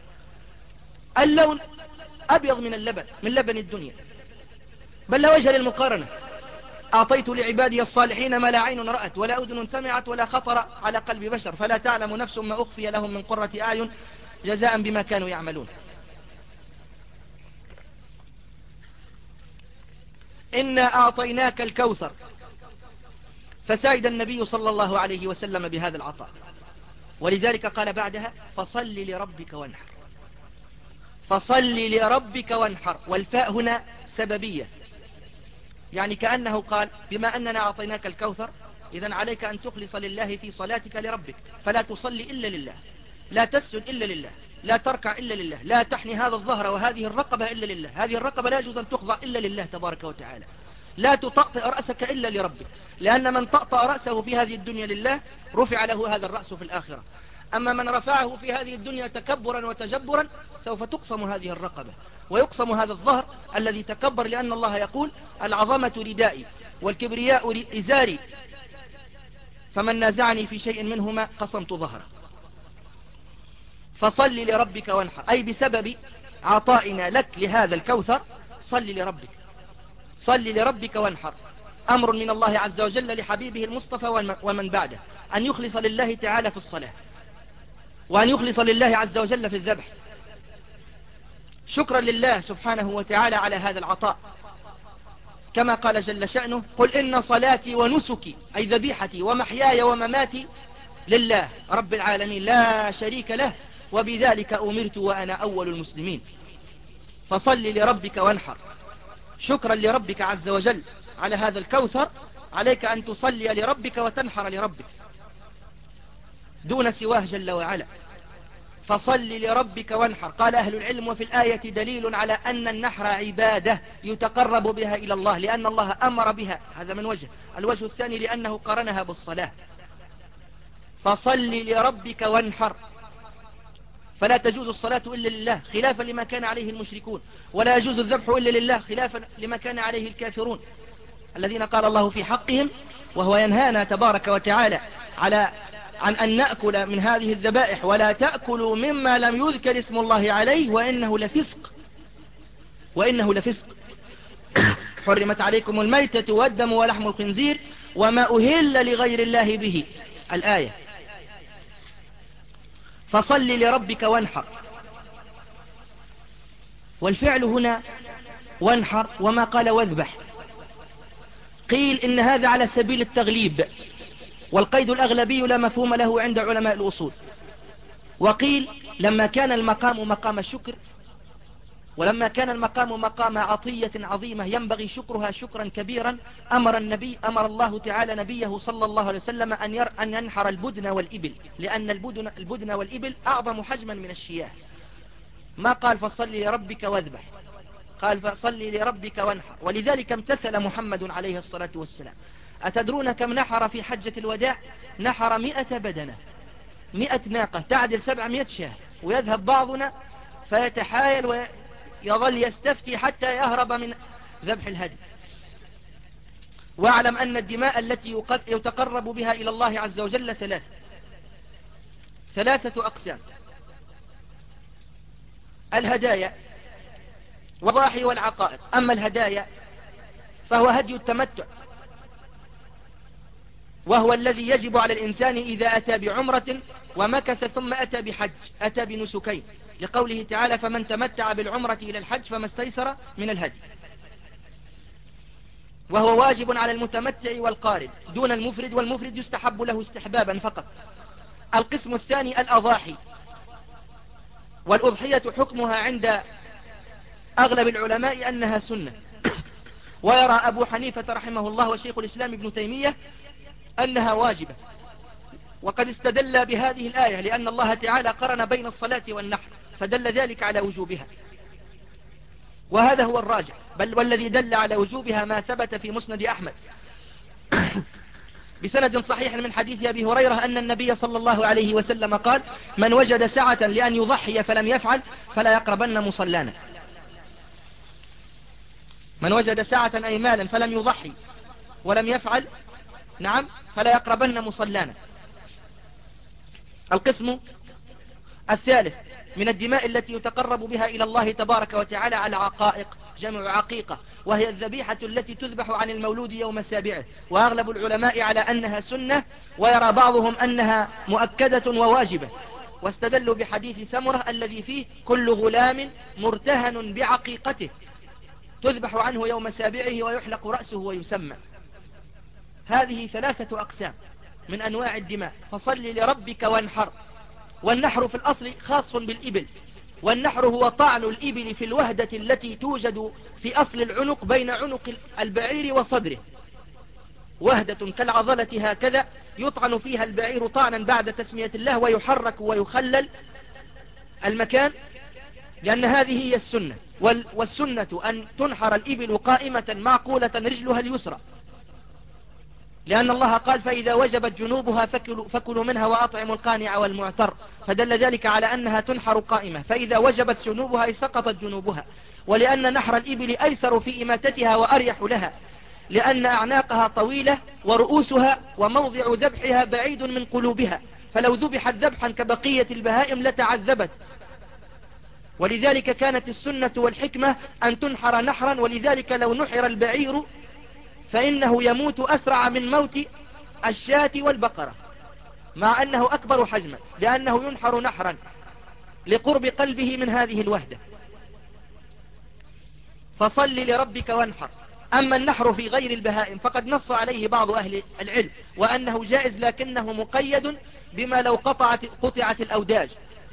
اللون أبيض من اللبن، من لبن الدنيا، بل لا وجه للمقارنة. أعطيت لعبادي الصالحين ما لا عين رأت ولا أذن سمعت ولا خطر على قلب بشر، فلا تعلم نفس ما أخفي لهم من قرة أعين جزاء بما كانوا يعملون. إنا أعطيناك الكوثر، فسعد النبي صلى الله عليه وسلم بهذا العطاء، ولذلك قال بعدها فصل لربك وانحر. فصل لربك وانحر، والفاء هنا سببية، يعني كأنه قال بما أننا أعطيناك الكوثر إذن عليك أن تخلص لله في صلاتك لربك، فلا تصلي إلا لله، لا تسجد إلا لله، لا تركع إلا لله، لا تحني هذا الظهر وهذه الرقبة إلا لله، هذه الرقبة لا يجوز أن تخضع إلا لله تبارك وتعالى، لا تطأطئ رأسك إلا لربك، لأن من طأطأ رأسه في هذه الدنيا لله رفع له هذا الرأس في الآخرة. أما من رفعه في هذه الدنيا تكبرا وتجبرا سوف تقسم هذه الرقبة ويقسم هذا الظهر الذي تكبر، لأن الله يقول العظمة ردائي والكبرياء إزاري، فمن نازعني في شيء منهما قسمت ظهره. فصل لربك وانحر، أي بسبب عطائنا لك لهذا الكوثر صل لربك، صل لربك وانحر. أمر من الله عز وجل لحبيبه المصطفى ومن بعده أن يخلص لله تعالى في الصلاة، وأن يخلص لله عز وجل في الذبح، شكرا لله سبحانه وتعالى على هذا العطاء، كما قال جل شأنه قل إن صلاتي ونسكي أي ذبيحتي ومحياي ومماتي لله رب العالمين لا شريك له وبذلك أمرت وأنا أول المسلمين. فصل لربك وانحر، شكرا لربك عز وجل على هذا الكوثر عليك أن تصلي لربك وتنحر لربك دون سواه جل وعلا. فصل لربك وانحر. قال أهل العلم وفي الآية دليل على أن النحر عبادة يتقرب بها إلى الله، لأن الله أمر بها، هذا من وجه. الوجه الثاني لأنه قرنها بالصلاة. فصل لربك وانحر، فلا تجوز الصلاة إلا لله خلافا لما كان عليه المشركون، ولا يجوز الذبح إلا لله خلافا لما كان عليه الكافرون الذين قال الله في حقهم، وهو ينهانا تبارك وتعالى على عن أن نأكل من هذه الذبائح ولا تأكلوا مما لم يذكر اسم الله عليه وإنه لفسق، وإنه لفسق. حرمت عليكم الميتة والدم ولحم الخنزير وما أهل لغير الله به، الآية. فصل لربك وانحر، والفعل هنا وانحر، وما قال واذبح. قيل إن هذا على سبيل التغليب، والقيد الأغلبي لا مفهوم له عند علماء الأصول. وقيل لما كان المقام مقام الشكر، ولما كان المقام مقام عطية عظيمة ينبغي شكرها شكرا كبيرا، أمر النبي أمر الله تعالى نبيه صلى الله عليه وسلم أن, ير أن ينحر البدن والإبل، لأن البدن, البدن والإبل أعظم حجما من الشياه. ما قال فصل لربك واذبح، قال فصل لربك وانحر. ولذلك امتثل محمد عليه الصلاة والسلام. أتدرون كم نحر في حجة الوداع؟ نحر مئة بدنة، مئة ناقة تعدل سبعمائة شاه، ويذهب بعضنا فيتحايل ويظل يستفتي حتى يهرب من ذبح الهدي. واعلم أن الدماء التي يتقرب بها إلى الله عز وجل ثلاثة ثلاثة أقسام: الهدايا والضاحي والعقائق. أما الهدايا فهو هدي التمتع، وهو الذي يجب على الإنسان إذا أتى بعمرة ومكث ثم أتى بحج، أتى بنسكين، لقوله تعالى فمن تمتع بالعمرة إلى الحج فما استيسر من الهدي، وهو واجب على المتمتع والقارن دون المفرد، والمفرد يستحب له استحبابا فقط. القسم الثاني الأضاحي، والأضحية حكمها عند أغلب العلماء أنها سنة، ويرى أبو حنيفة رحمه الله وشيخ الإسلام ابن تيمية أنها واجبة، وقد استدل بهذه الآية لأن الله تعالى قرن بين الصلاة والنحر فدل ذلك على وجوبها، وهذا هو الراجح. بل والذي دل على وجوبها ما ثبت في مسند أحمد بسند صحيح من حديث أبي هريرة أن النبي صلى الله عليه وسلم قال: من وجد سعة لأن يضحي فلم يفعل فلا يقربن مصلانا. من وجد سعة أي مالا فلم يضحي ولم يفعل، نعم، فلا يقربن مصلانا. القسم الثالث من الدماء التي يتقرب بها إلى الله تبارك وتعالى على عقائق، جمع عقيقة، وهي الذبيحة التي تذبح عن المولود يوم سابعه، وأغلب العلماء على أنها سنة، ويرى بعضهم أنها مؤكدة وواجبة، واستدلوا بحديث سمرة الذي فيه: كل غلام مرتهن بعقيقته تذبح عنه يوم سابعه ويحلق رأسه ويسمى. هذه ثلاثة أقسام من أنواع الدماء. فصل لربك وانحر. والنحر في الأصل خاص بالإبل، والنحر هو طعن الإبل في الوهدة التي توجد في أصل العنق بين عنق البعير وصدره، وهدة كالعضلة هكذا يطعن فيها البعير طعنا بعد تسمية الله، ويحرك ويخلل المكان، لأن هذه هي السنة. والسنة أن تنحر الإبل قائمة معقولة رجلها اليسرى، لأن الله قال: فإذا وجبت جنوبها فكلوا, فكلوا منها وأطعموا القانع والمعتر، فدل ذلك على أنها تنحر قائمة. فإذا وجبت جنوبها سقطت جنوبها. ولأن نحر الإبل أيسر في إماتتها وأريح لها، لأن أعناقها طويلة ورؤوسها وموضع ذبحها بعيد من قلوبها، فلو ذبحت ذبحا كبقية البهائم لتعذبت. ولذلك كانت السنة والحكمة أن تنحر نحرا. ولذلك لو نحر البعير فإنه يموت أسرع من موت الشاة والبقرة، مع أنه أكبر حجما، لأنه ينحر نحرا لقرب قلبه من هذه الوحدة. فصل لربك وانحر. أما النحر في غير البهائم فقد نص عليه بعض أهل العلم وأنه جائز، لكنه مقيد بما لو قطعت, قطعت الأوداج.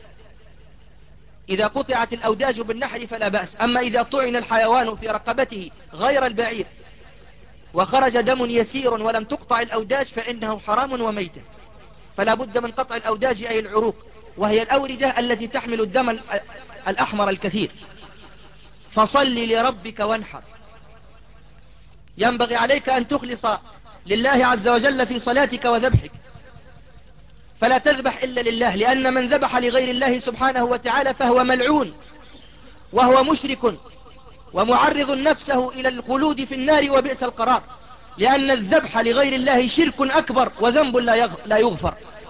إذا قطعت الأوداج بالنحر فلا بأس. أما إذا طعن الحيوان في رقبته غير البعير وخرج دم يسير ولم تقطع الأوداج فإنه حرام وميتة. فلا بد من قطع الأوداج أي العروق، وهي الأوردة التي تحمل الدم الأحمر الكثير. فصل لربك وانحر. ينبغي عليك أن تخلص لله عز وجل في صلاتك وذبحك، فلا تذبح إلا لله، لأن من ذبح لغير الله سبحانه وتعالى فهو ملعون وهو مشرك ومعرض نفسه إلى الخلود في النار وبئس القرار، لأن الذبح لغير الله شرك أكبر وذنب لا يغفر.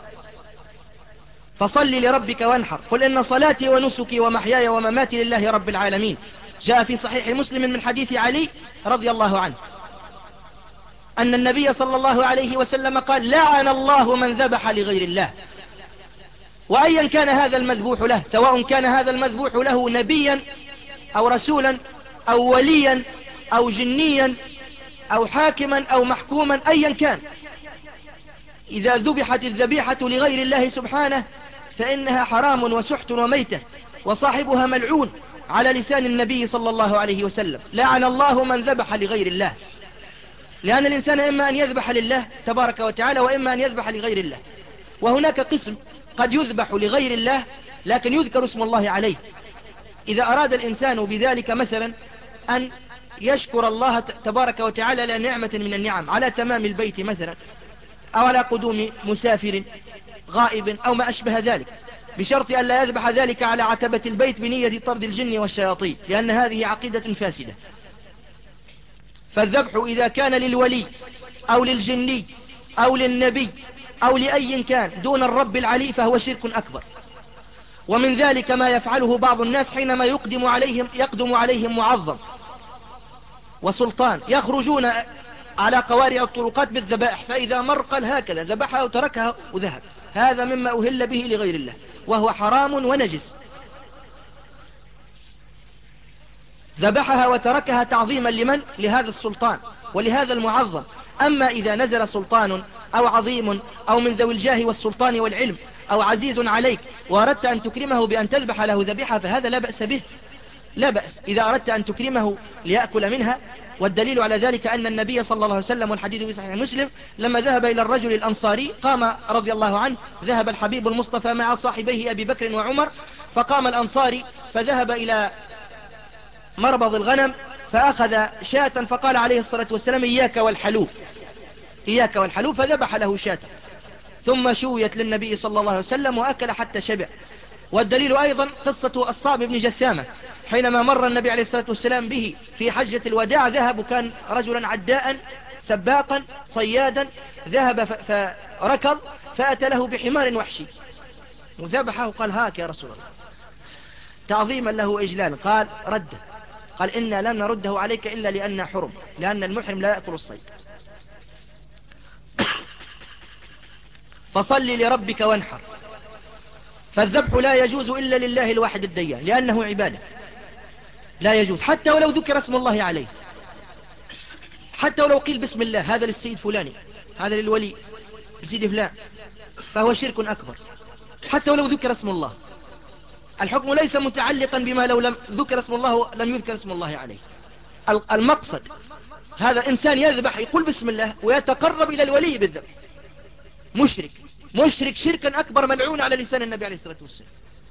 فصل لربك وانحر. قل إن صلاتي ونسكي ومحياي ومماتي لله رب العالمين. جاء في صحيح مسلم من حديث علي رضي الله عنه أن النبي صلى الله عليه وسلم قال: لعن الله من ذبح لغير الله. وأيا كان هذا المذبوح له، سواء كان هذا المذبوح له نبيا أو رسولا أو وليا أو جنيا أو حاكما أو محكوما، أيا كان، إذا ذبحت الذبيحة لغير الله سبحانه فإنها حرام وسحت وميتة، وصاحبها ملعون على لسان النبي صلى الله عليه وسلم. لعن الله من ذبح لغير الله، لأن الإنسان إما أن يذبح لله تبارك وتعالى وإما أن يذبح لغير الله. وهناك قسم قد يذبح لغير الله لكن يذكر اسم الله عليه. إذا أراد الإنسان بذلك مثلا أن يشكر الله تبارك وتعالى على نعمة من النعم، على تمام البيت مثلا، أو على قدوم مسافر غائب أو ما أشبه ذلك، بشرط أن لا يذبح ذلك على عتبة البيت بنية طرد الجن والشياطين، لأن هذه عقيدة فاسدة. فالذبح إذا كان للولي أو للجني أو للنبي أو لأي كان دون الرب العلي فهو شرك أكبر. ومن ذلك ما يفعله بعض الناس حينما يقدم عليهم يقدم عليهم معظم وسلطان، يخرجون على قوارع الطرقات بالذبائح، فإذا مر قال هكذا ذبحها وتركها وذهب. هذا مما أهل به لغير الله وهو حرام ونجس. ذبحها وتركها تعظيما لمن؟ لهذا السلطان ولهذا المعظم. أما إذا نزل سلطان أو عظيم أو من ذوي الجاه والسلطان والعلم أو عزيز عليك وأردت أن تكرمه بأن تذبح له ذبيحة فهذا لا بأس به، لا بأس إذا أردت أن تكرمه ليأكل منها. والدليل على ذلك أن النبي صلى الله عليه وسلم، والحديث في صحيح مسلم، لما ذهب إلى الرجل الأنصاري قام رضي الله عنه، ذهب الحبيب المصطفى مع صاحبيه أبي بكر وعمر، فقام الأنصاري فذهب إلى مربض الغنم فأخذ شاة، فقال عليه الصلاة والسلام: إياك والحلوب. إياك والحلوب، فذبح له شاة ثم شويت للنبي صلى الله عليه وسلم وأكل حتى شبع. والدليل أيضا قصة الصعب بن جثامة، حينما مر النبي عليه الصلاة والسلام به في حجة الوداع، ذهب وكان رجلا عداء سباقا صيادا، ذهب فركض فأتى له بحمار وحشي وذبحه، قال هاك يا رسول الله تعظيما له وإجلالا، قال رده، قال إنا لم نرده عليك إلا لأننا حرم، لأن المحرم لا يأكل الصيد، فصل لربك وانحر. فالذبح لا يجوز إلا لله الواحد الديان، لأنه عبادة لا يجوز، حتى ولو ذكر اسم الله عليه، حتى ولو قيل بسم الله هذا للسيد فلاني، هذا للولي لسيد فلان، فهو شرك أكبر حتى ولو ذكر اسم الله. الحكم ليس متعلقا بما لو لم ذكر اسم الله لم يذكر اسم الله عليه. المقصد هذا إنسان يذبح يقول بسم الله ويتقرب إلى الولي بالذبح، مشرك مشرك شركا أكبر ملعون على لسان النبي عليه الصلاة والسلام.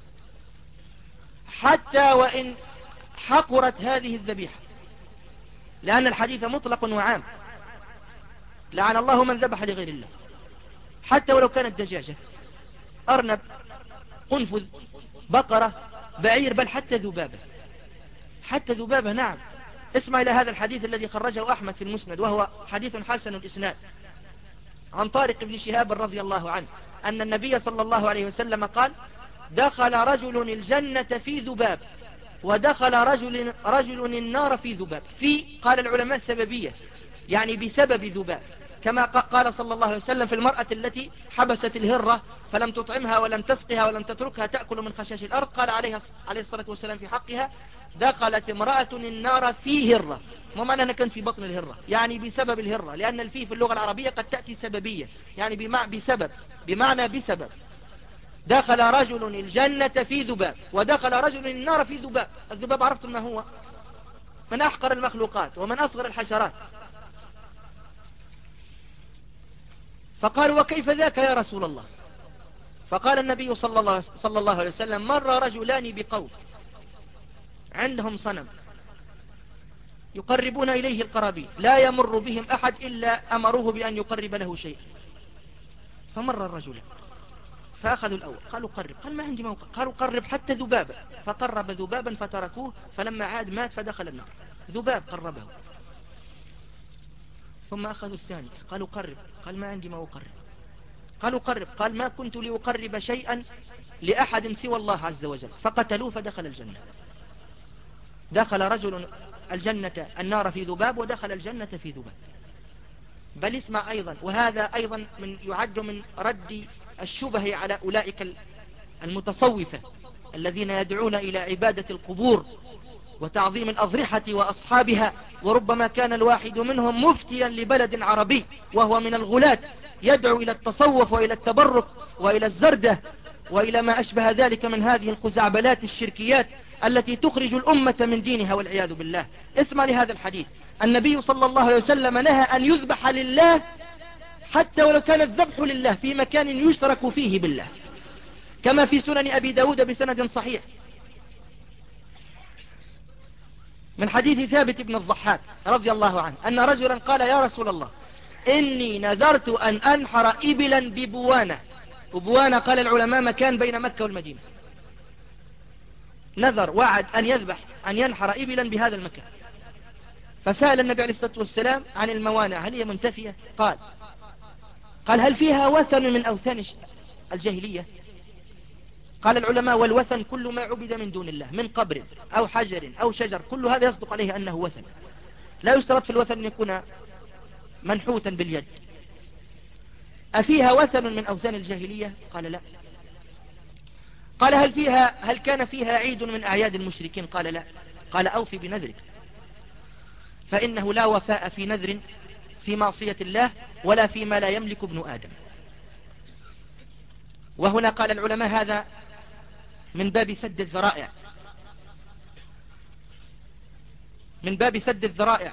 حتى وإن حقرت هذه الذبيحة، لأن الحديث مطلق وعام، لعن الله من ذبح لغير الله، حتى ولو كانت دجاجة، أرنب، قنفذ، بقرة، بعير، بل حتى ذبابة، حتى ذبابة. نعم، اسمع إلى هذا الحديث الذي خرجه أحمد في المسند، وهو حديث حسن الإسناد، عن طارق بن شهاب رضي الله عنه أن النبي صلى الله عليه وسلم قال: دخل رجل الجنة في ذباب، ودخل رجل, رجل النار في ذباب. في قال العلماء سببية، يعني بسبب ذباب، كما قال صلى الله عليه وسلم في المرأة التي حبست الهرة فلم تطعمها ولم تسقها ولم تتركها تأكل من خشاش الأرض، قال عليه الصلاة والسلام في حقها: دخلت امرأة النار في هرة. ما معنى أنها كانت في بطن الهرة؟ يعني بسبب الهرة، لأن الفي في اللغة العربية قد تأتي سببية، يعني بمعنى بسبب، بمعنى بسبب. دخل رجل الجنة في ذباب، ودخل رجل النار في ذباب. الذباب عرفتم ما هو؟ من أحقر المخلوقات ومن أصغر الحشرات. فقالوا: وكيف ذاك يا رسول الله؟ فقال النبي صلى الله, صلى الله عليه وسلم: مر رجلان بقوم عندهم صنم يقربون إليه القرابين، لا يمر بهم أحد إلا أمروه بأن يقرب له شيئا. فمر الرجلان فأخذوا الأول، قالوا قرب، قال ما عندي موقع، قالوا قرب حتى ذبابا، فقرب ذبابا فتركوه، فلما عاد مات فدخل النار. ذباب قربه. ثم أخذوا الثاني، قالوا قرب، قال ما عندي ما أقرب، قالوا قرب، قال ما كنت لأقرب شيئا لأحد سوى الله عز وجل، فقتلوه فدخل الجنة. دخل رجل الجنة النار في ذباب، ودخل الجنة في ذباب. بل اسمع أيضا، وهذا أيضا من يعد من رد الشبه على أولئك المتصوفة الذين يدعون إلى عبادة القبور وتعظيم الأضرحة وأصحابها، وربما كان الواحد منهم مفتيا لبلد عربي وهو من الغلاة، يدعو إلى التصوف وإلى التبرك وإلى الزردة وإلى ما أشبه ذلك من هذه الخزعبلات الشركيات التي تخرج الأمة من دينها والعياذ بالله. اسمع لهذا الحديث، النبي صلى الله عليه وسلم نهى أن يذبح لله، حتى ولو كان الذبح لله في مكان يشرك فيه بالله، كما في سنن أبي داود بسند صحيح من حديث ثابت بن الضحاك رضي الله عنه أن رجلا قال: يا رسول الله، إني نذرت أن أنحر إبلا ببوانة. وبوانة قال العلماء مكان بين مكة والمدينة. نذر، وعد أن يذبح، أن ينحر إبلا بهذا المكان. فسأل النبي عليه الصلاة والسلام عن الموانع، هل هي منتفية؟ قال قال هل فيها وثن من أوثان الجاهلية؟ قال العلماء: والوثن كل ما عبد من دون الله، من قبر أو حجر أو شجر، كل هذا يصدق عليه أنه وثن. لا يشترط في الوثن أن يكون منحوتا باليد. أفيها وثن من أوثان الجاهلية؟ قال لا. قال هل فيها هل كان فيها عيد من أعياد المشركين؟ قال لا. قال أوفي بنذرك، فإنه لا وفاء في نذر في معصية الله ولا فيما لا يملك ابن آدم. وهنا قال العلماء هذا من باب سد الذرائع، من باب سد الذرائع.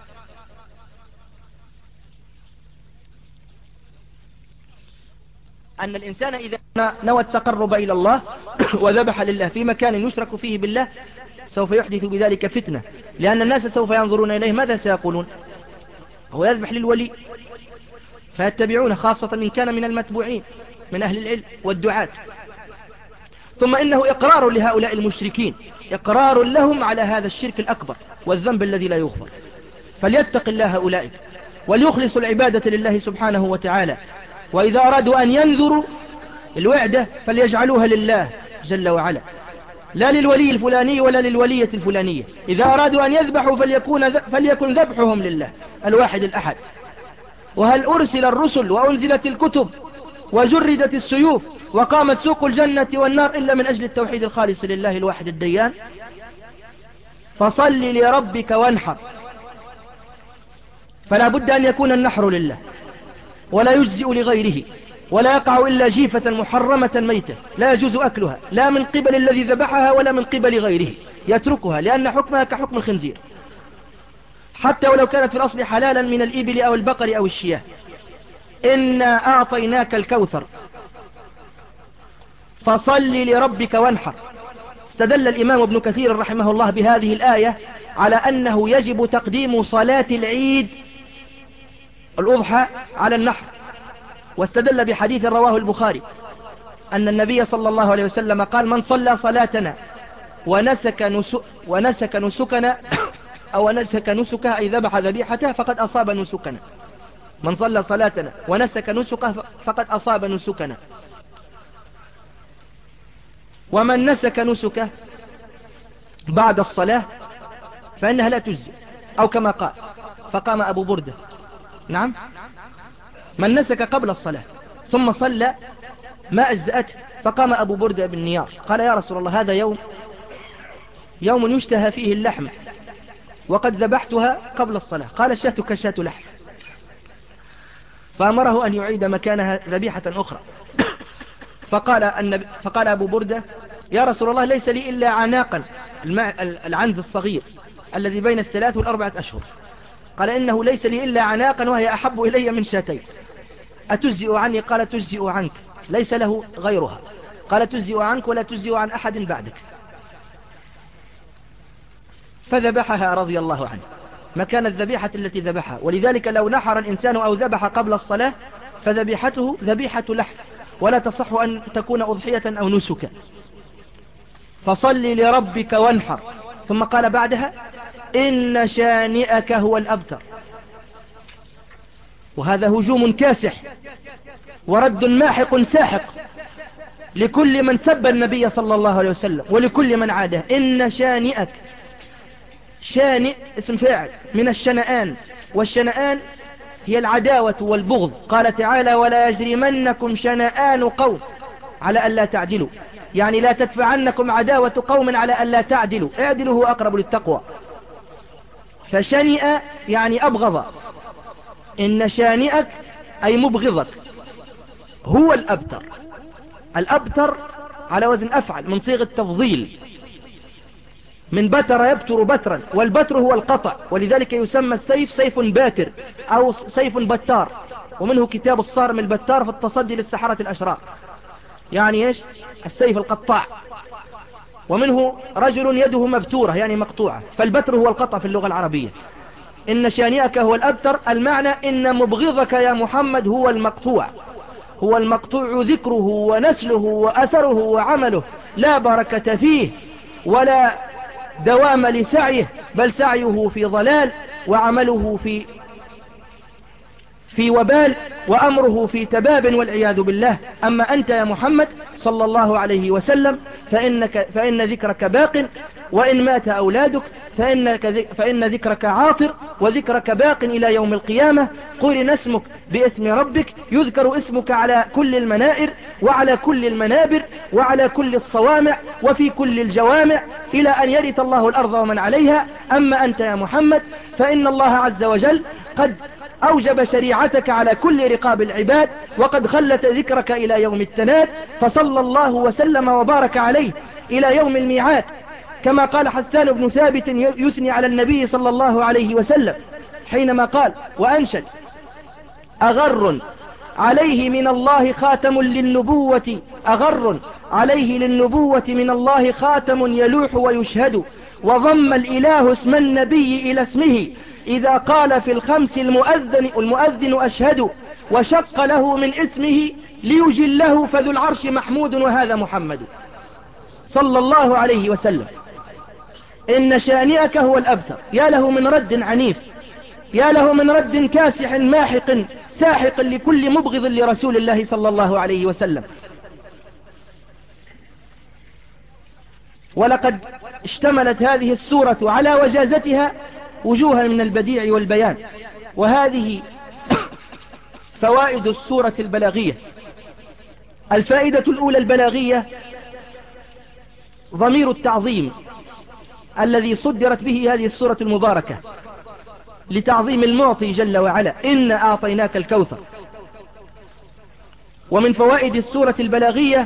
أن الإنسان إذا نوى التقرب إلى الله وذبح لله في مكان يشرك فيه بالله سوف يحدث بذلك فتنة، لأن الناس سوف ينظرون إليه ماذا سيقولون؟ هو يذبح للولي فيتبعون، خاصة إن كان من المتبوعين من أهل العلم والدعاة. ثم إنه إقرار لهؤلاء المشركين، إقرار لهم على هذا الشرك الأكبر والذنب الذي لا يغفر. فليتق الله أولئك وليخلصوا العبادة لله سبحانه وتعالى. وإذا أرادوا أن ينذروا الوعدة فليجعلوها لله جل وعلا، لا للولي الفلاني ولا للولية الفلانية. إذا أرادوا أن يذبحوا فليكون, فليكن ذبحهم لله الواحد الأحد. وهل أرسل الرسل وأنزلت الكتب وجردت السيوف وقامت سوق الجنة والنار إلا من أجل التوحيد الخالص لله الواحد الديان؟ فصل لربك وانحر. فلا بد أن يكون النحر لله ولا يجزئ لغيره، ولا يقع إلا جيفة محرمة ميتة لا يجوز أكلها، لا من قبل الذي ذبحها ولا من قبل غيره، يتركها لأن حكمها كحكم الخنزير، حتى ولو كانت في الأصل حلالا من الإبل أو البقر أو الشياه. إنا أعطيناك الكوثر فصل لربك وانحر. استدل الإمام ابن كثير رحمه الله بهذه الآية على أنه يجب تقديم صلاة العيد الأضحى على النحر، واستدل بحديث رواه البخاري أن النبي صلى الله عليه وسلم قال: من صلى صلاتنا ونسك, نسك ونسك نسكنا أو نسك نسكه أي ذبح ذبيحته فقد أصاب نسكنا. من صلى صلاتنا ونسك نسكه فقد أصاب نسكنا. ومن نسك نسكه بعد الصلاة فإنها لا تجزي، أو كما قال فقام أبو بردة، نعم، من نسك قبل الصلاة ثم صلى ما أجزأته، فقام أبو بردة بالنيار قال: يا رسول الله، هذا يوم يوم يشتهى فيه اللحم وقد ذبحتها قبل الصلاة. قال: شاتك شات لحم. فأمره أن يعيد مكانها ذبيحة أخرى. فقال, النبي فقال أبو بردة: يا رسول الله، ليس لي إلا عناقا، العنز الصغير الذي بين الثلاث والأربعة أشهر. قال: إنه ليس لي إلا عناقا وهي أحب إلي من شاتين، أتجزئ عني؟ قال: تجزئ عنك، ليس له غيرها. قال: تجزئ عنك ولا تجزئ عن أحد بعدك. فذبحها رضي الله عنه مكان الذبيحة التي ذبحها. ولذلك لو نحر الإنسان أو ذبح قبل الصلاة فذبيحته ذبيحة لحم، ولا تصح أن تكون أضحية أو نسكا. فصل لربك وانحر. ثم قال بعدها: إن شانئك هو الأبتر. وهذا هجوم كاسح ورد ماحق ساحق لكل من سب النبي صلى الله عليه وسلم ولكل من عاده. إن شانئك، شانئ اسم فاعل من الشنآن، والشنآن هي العداوة والبغض. قال تعالى: ولا يجرمنكم شنآن قوم على ألا تعدلوا، يعني لا تدفعنكم عداوة قوم على ألا تعدلوا، اعدلوا هو أقرب للتقوى. فشنئ يعني أبغض، إن شانئك أي مبغضك هو الأبتر. الأبتر على وزن أفعل من صيغ التفضيل، من بتر يبتر بترا، والبتر هو القطع، ولذلك يسمى السيف سيف باتر أو سيف بتار. ومنه كتاب الصارم البتار في التصدي للسحرة الأشرار، يعني إيش؟ السيف القطاع. ومنه رجل يده مبتورة يعني مقطوعة، فالبتر هو القطع في اللغة العربية. إن شانئك هو الأبتر، المعنى إن مبغضك يا محمد هو المقطوع، هو المقطوع ذكره ونسله وأثره وعمله، لا بركة فيه ولا دوام لسعيه، بل سعيه في ضلال وعمله في في وبال وأمره في تباب والعياذ بالله. أما أنت يا محمد صلى الله عليه وسلم فإنك فإن ذكرك باق، وإن مات أولادك فإنك فإن ذكرك عاطر، وذكرك باق إلى يوم القيامة. قرن اسمك باسم ربك، يذكر اسمك على كل المنائر وعلى كل المنابر وعلى كل الصوامع وفي كل الجوامع إلى أن يرث الله الأرض ومن عليها. أما أنت يا محمد فإن الله عز وجل قد أوجب شريعتك على كل رقاب العباد، وقد خلت ذكرك إلى يوم التناد، فصلى الله وسلم وبارك عليه إلى يوم الميعاد. كما قال حسان بن ثابت يثني على النبي صلى الله عليه وسلم حينما قال وأنشد: أغر عليه من الله خاتم للنبوة، أغر عليه للنبوة من الله خاتم يلوح ويشهد، وضم الإله اسم النبي إلى اسمه إذا قال في الخمس المؤذن, المؤذن أشهد، وشق له من اسمه ليجله، فذو العرش محمود وهذا محمد صلى الله عليه وسلم. إن شانئك هو الأبتر. يا له من رد عنيف، يا له من رد كاسح ماحق ساحق لكل مبغض لرسول الله صلى الله عليه وسلم. ولقد اشتملت هذه السورة على وجازتها وجوها من البديع والبيان، وهذه فوائد السورة البلاغية. الفائدة الأولى البلاغية ضمير التعظيم الذي صدرت به هذه السورة المباركة لتعظيم المعطي جل وعلا: إنا أعطيناك الكوثر. ومن فوائد السورة البلاغية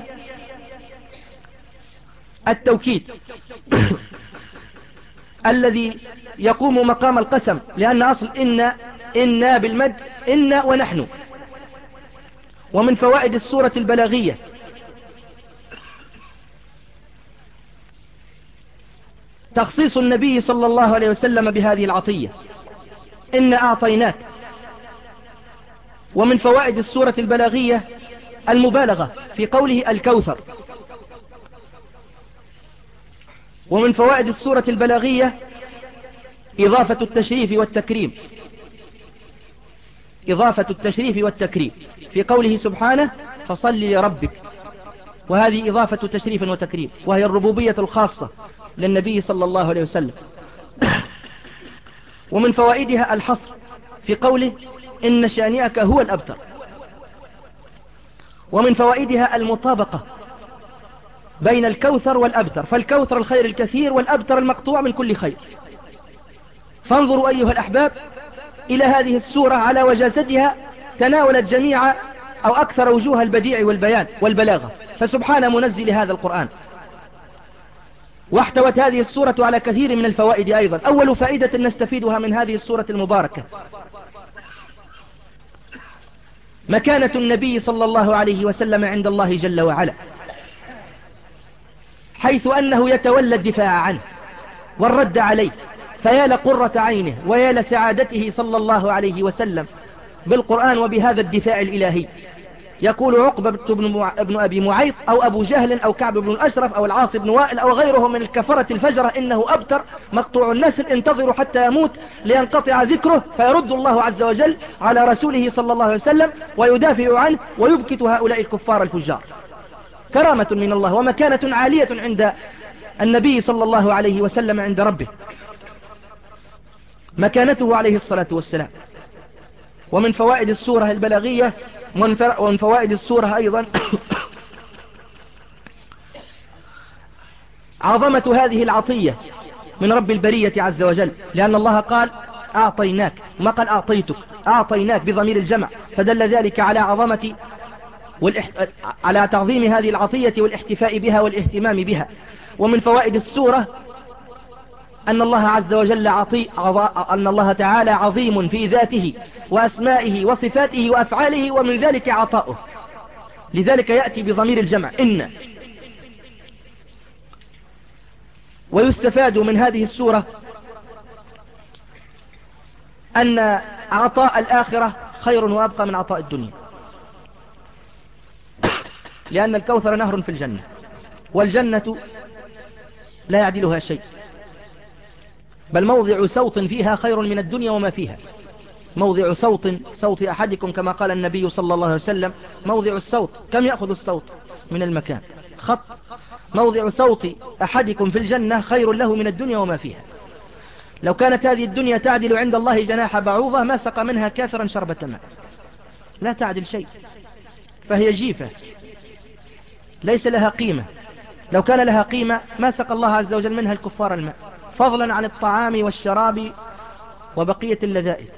التوكيد الذي يقوم مقام القسم، لأن أصل إن إنا بالمد إنا ونحن. ومن فوائد السورة البلاغية تخصيص النبي صلى الله عليه وسلم بهذه العطية: إنا أعطيناك. ومن فوائد السورة البلاغية المبالغة في قوله الكوثر. ومن فوائد السورة البلاغية إضافة التشريف والتكريم، إضافة التشريف والتكريم في قوله سبحانه: فصل لربك، وهذه إضافة تشريف وتكريم، وهي الربوبية الخاصة للنبي صلى الله عليه وسلم. ومن فوائدها الحصر في قوله: إن شانئك هو الأبتر. ومن فوائدها المطابقة بين الكوثر والأبتر، فالكوثر الخير الكثير والأبتر المقطوع من كل خير. فانظروا أيها الأحباب إلى هذه السورة على وجازتها، تناولت جميع أو أكثر وجوه البديع والبيان والبلاغة، فسبحان منزل هذا القرآن. واحتوت هذه السورة على كثير من الفوائد أيضا. أول فائدة نستفيدها من هذه السورة المباركة مكانة النبي صلى الله عليه وسلم عند الله جل وعلا، حيث أنه يتولى الدفاع عنه والرد عليه، فيا لقرة عينه ويا لسعادته صلى الله عليه وسلم بالقرآن وبهذا الدفاع الإلهي. يقول عقبة بن أبي معيط أو أبو جهل أو كعب بن الأشرف أو العاص بن وائل أو غيرهم من الكفرة الفجرة: إنه أبتر مقطوع النسل، انتظروا حتى يموت لينقطع ذكره، فيرد الله عز وجل على رسوله صلى الله عليه وسلم ويدافع عنه ويبكت هؤلاء الكفار الفجار. كرامة من الله ومكانة عالية عند النبي صلى الله عليه وسلم عند ربه، مكانته عليه الصلاة والسلام. ومن فوائد السورة البلاغية ومن فوائد السورة أيضا عظمة هذه العطية من رب البرية عز وجل، لأن الله قال أعطيناك، ما قال أعطيتك، أعطيناك بضمير الجمع، فدل ذلك على عظمة والاحت... على تعظيم هذه العطية والاحتفاء بها والاهتمام بها. ومن فوائد السورة أن الله عز وجل عطي... أن الله تعالى عظيم في ذاته وأسمائه وصفاته وأفعاله، ومن ذلك عطاؤه، لذلك يأتي بضمير الجمع إن. ويستفاد من هذه السورة أن عطاء الآخرة خير وأبقى من عطاء الدنيا، لأن الكوثر نهر في الجنة، والجنة لا يعدلها شيء، بل موضع صوت فيها خير من الدنيا وما فيها. موضع صوت صوت أحدكم كما قال النبي صلى الله عليه وسلم: موضع الصوت كم يأخذ الصوت من المكان خط، موضع صوت أحدكم في الجنة خير له من الدنيا وما فيها. لو كانت هذه الدنيا تعدل عند الله جناح بعوضة ما سقى منها كافرا شربة ماء، لا تعدل شيء، فهي جيفة ليس لها قيمة. لو كان لها قيمة ما سقى الله عز وجل منها الكفار الماء، فضلا عن الطعام والشراب وبقية اللذائذ.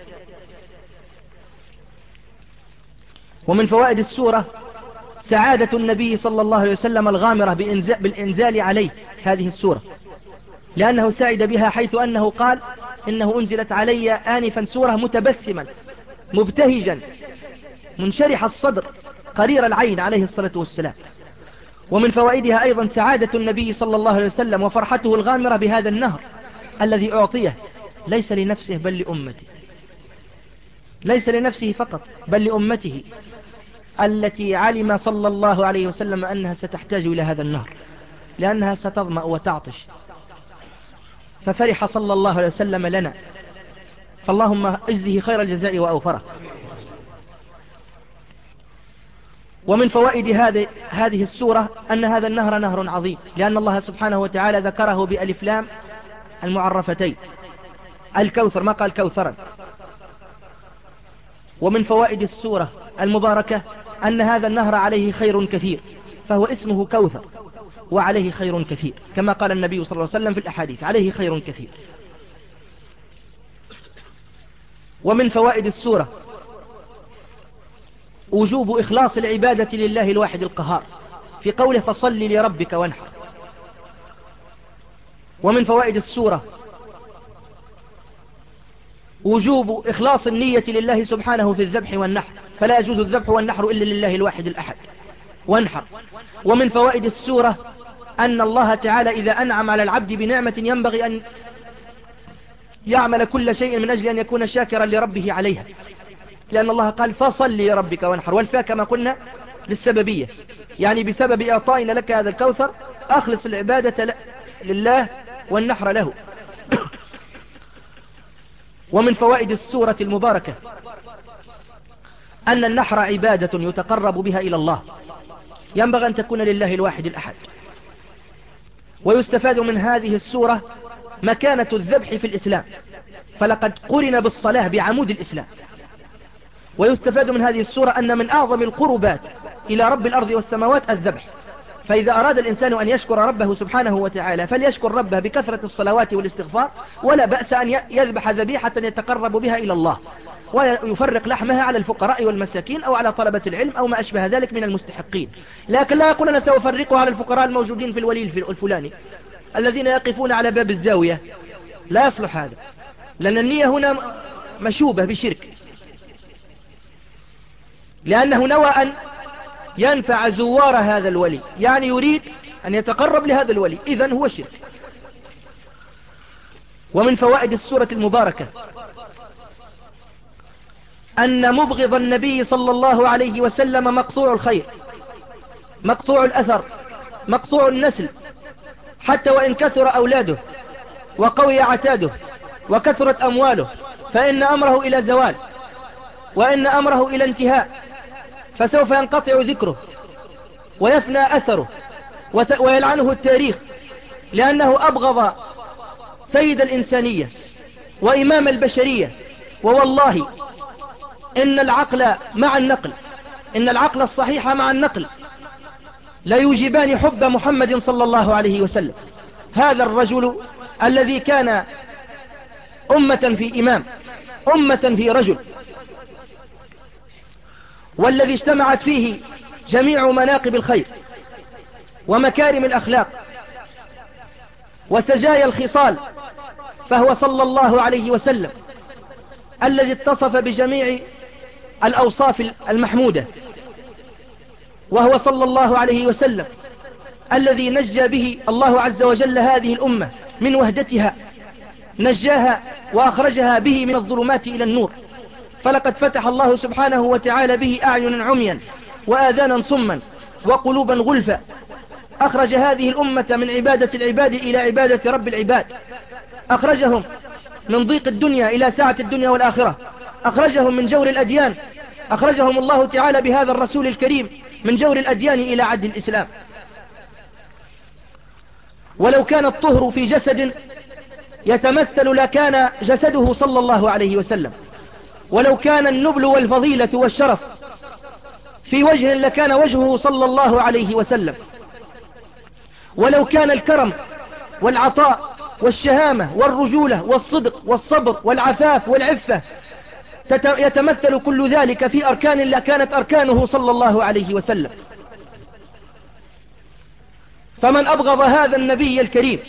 ومن فوائد السورة سعادة النبي صلى الله عليه وسلم الغامرة بالإنزال عليه هذه السورة، لأنه سعد بها، حيث أنه قال: إنه أنزلت علي آنفا سورة متبسما مبتهجا منشرح الصدر قرير العين عليه الصلاة والسلام. ومن فوائدها أيضا سعادة النبي صلى الله عليه وسلم وفرحته الغامرة بهذا النهر الذي أعطيه، ليس لنفسه بل لأمته، ليس لنفسه فقط بل لأمته التي علم صلى الله عليه وسلم أنها ستحتاج إلى هذا النهر، لأنها ستظمأ وتعطش، ففرح صلى الله عليه وسلم لنا، فاللهم اجزه خير الجزاء وأوفره. ومن فوائد هذه السورة أن هذا النهر نهر عظيم، لأن الله سبحانه وتعالى ذكره بألف لام المعرفتين، الكوثر، ما قال كوثرا. ومن فوائد السورة المباركة أن هذا النهر عليه خير كثير، فهو اسمه كوثر وعليه خير كثير، كما قال النبي صلى الله عليه وسلم في الأحاديث: عليه خير كثير. ومن فوائد السورة وجوب إخلاص العبادة لله الواحد القهار، في قوله: فصل لربك وانحر. ومن فوائد السورة وجوب إخلاص النية لله سبحانه في الذبح والنحر، فلا يجوز الذبح والنحر إلا لله الواحد الأحد، وانحر. ومن فوائد السورة أن الله تعالى إذا أنعم على العبد بنعمة ينبغي أن يعمل كل شيء من أجل أن يكون شاكرا لربه عليها، لأن الله قال: فصل لربك وانحر، والفاء كما قلنا للسببية، يعني بسبب إعطائنا لك هذا الكوثر أخلص العبادة لله والنحر له. ومن فوائد السورة المباركة أن النحر عبادة يتقرب بها إلى الله، ينبغي أن تكون لله الواحد الأحد. ويستفاد من هذه السورة مكانة الذبح في الإسلام، فلقد قرن بالصلاة بعمود الإسلام. ويستفاد من هذه السورة أن من أعظم القربات إلى رب الأرض والسماوات الذبح، فإذا أراد الإنسان أن يشكر ربه سبحانه وتعالى فليشكر ربه بكثرة الصلوات والاستغفار، ولا بأس أن يذبح ذبيحة يتقرب بها إلى الله، ويفرق لحمها على الفقراء والمساكين أو على طلبة العلم أو ما أشبه ذلك من المستحقين، لكن لا يقول أنا سأفرقها على الفقراء الموجودين في الولي الفلاني الذين يقفون على باب الزاوية. لا يصلح هذا، لأن النية هنا مشوبة بشرك، لأنه نوى أن ينفع زوار هذا الولي، يعني يريد أن يتقرب لهذا الولي، إذن هو شرك. ومن فوائد السورة المباركة أن مبغض النبي صلى الله عليه وسلم مقطوع الخير، مقطوع الأثر، مقطوع النسل، حتى وإن كثر أولاده وقوي عتاده وكثرت أمواله، فإن أمره إلى زوال، وإن أمره إلى انتهاء، فسوف ينقطع ذكره ويفنى أثره ويلعنه التاريخ، لأنه أبغض سيد الإنسانية وإمام البشرية. ووالله إن العقل مع النقل، إن العقل الصحيح مع النقل لا يوجبان حب محمد صلى الله عليه وسلم، هذا الرجل الذي كان أمة في إمام، أمة في رجل، والذي اجتمعت فيه جميع مناقب الخير ومكارم الأخلاق وسجايا الخصال، فهو صلى الله عليه وسلم الذي اتصف بجميع الأوصاف المحمودة، وهو صلى الله عليه وسلم الذي نجى به الله عز وجل هذه الأمة من وهدتها، نجاها وأخرجها به من الظلمات إلى النور، فلقد فتح الله سبحانه وتعالى به أعين عميا وآذانا صما وقلوبا غلفا، أخرج هذه الأمة من عبادة العباد إلى عبادة رب العباد، أخرجهم من ضيق الدنيا إلى سعة الدنيا والآخرة، أخرجهم من جور الأديان، أخرجهم الله تعالى بهذا الرسول الكريم من جور الأديان إلى عدل الإسلام. ولو كان الطهر في جسد يتمثل لكان جسده صلى الله عليه وسلم، ولو كان النبل والفضيلة والشرف في وجه لكان وجهه صلى الله عليه وسلم، ولو كان الكرم والعطاء والشهامة والرجولة والصدق والصبر والعفاف والعفة يتمثل كل ذلك في أركان لكانت أركانه صلى الله عليه وسلم. فمن أبغض هذا النبي الكريم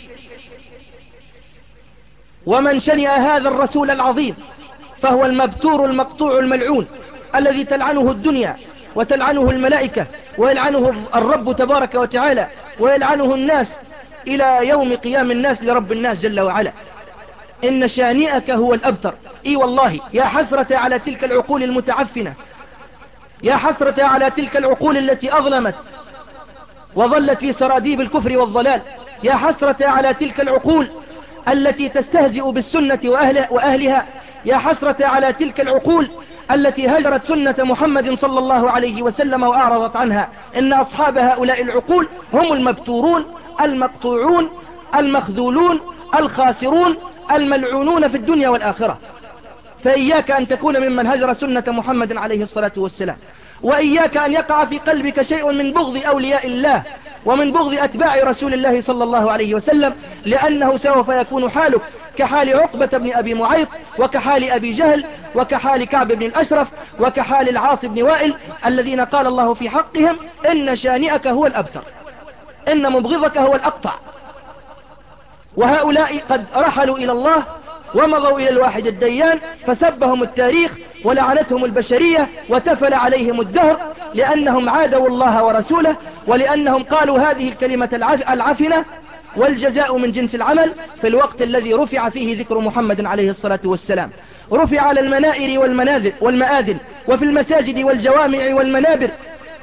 ومن شنئ هذا الرسول العظيم فهو المبتور المقطوع الملعون، الذي تلعنه الدنيا وتلعنه الملائكة ويلعنه الرب تبارك وتعالى ويلعنه الناس إلى يوم قيام الناس لرب الناس جل وعلا. إن شانئك هو الأبتر، اي والله يا حسرة على تلك العقول المتعفنة، يا حسرة على تلك العقول التي أظلمت وظلت في سراديب الكفر والضلال، يا حسرة على تلك العقول التي تستهزئ بالسنة وأهلها, وأهلها، يا حسرة على تلك العقول التي هجرت سنة محمد صلى الله عليه وسلم وأعرضت عنها. إن أصحاب هؤلاء العقول هم المبتورون المقطوعون المخذولون الخاسرون الملعونون في الدنيا والآخرة. فإياك أن تكون ممن هجر سنة محمد عليه الصلاة والسلام، وإياك أن يقع في قلبك شيء من بغض أولياء الله ومن بغض أتباع رسول الله صلى الله عليه وسلم، لأنه سوف يكون حالك كحال عقبة بن أبي معيط وكحال أبي جهل وكحال كعب بن الأشرف وكحال العاص بن وائل، الذين قال الله في حقهم إن شانئك هو الأبتر، إن مبغضك هو الأقطع. وهؤلاء قد رحلوا إلى الله ومضوا إلى الواحد الديان، فسبهم التاريخ ولعنتهم البشرية وتفل عليهم الدهر، لأنهم عادوا الله ورسوله، ولأنهم قالوا هذه الكلمة العفنة، والجزاء من جنس العمل، في الوقت الذي رفع فيه ذكر محمد عليه الصلاة والسلام. رفع على المنائر والمنازل والمآذن وفي المساجد والجوامع والمنابر،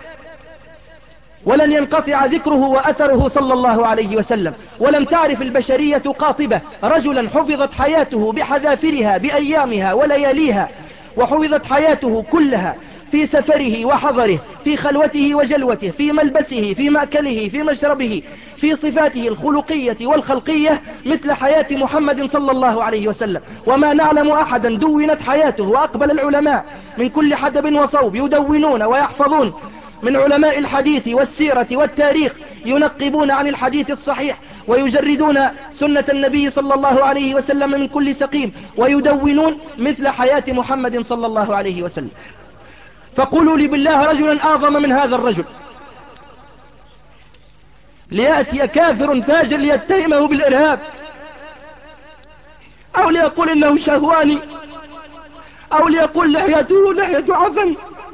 ولن ينقطع ذكره وأثره صلى الله عليه وسلم. ولم تعرف البشرية قاطبة رجلا حفظت حياته بحذافرها بأيامها ولياليها، وحفظت حياته كلها في سفره وحضره، في خلوته وجلوته، في ملبسه، في مأكله، في مشربه، في صفاته الخلقية والخلقية، مثل حياة محمد صلى الله عليه وسلم. وما نعلم أحدا دونت حياته، وأقبل العلماء من كل حدب وصوب يدونون ويحفظون، من علماء الحديث والسيرة والتاريخ، ينقبون عن الحديث الصحيح ويجردون سنة النبي صلى الله عليه وسلم من كل سقيم، ويدونون مثل حياة محمد صلى الله عليه وسلم. فقولوا لي بالله رجلا أعظم من هذا الرجل، ليأتي كافر فاجر ليتهمه بالإرهاب، أو ليقول إنه شهواني، أو ليقول لحيته لحية عفن،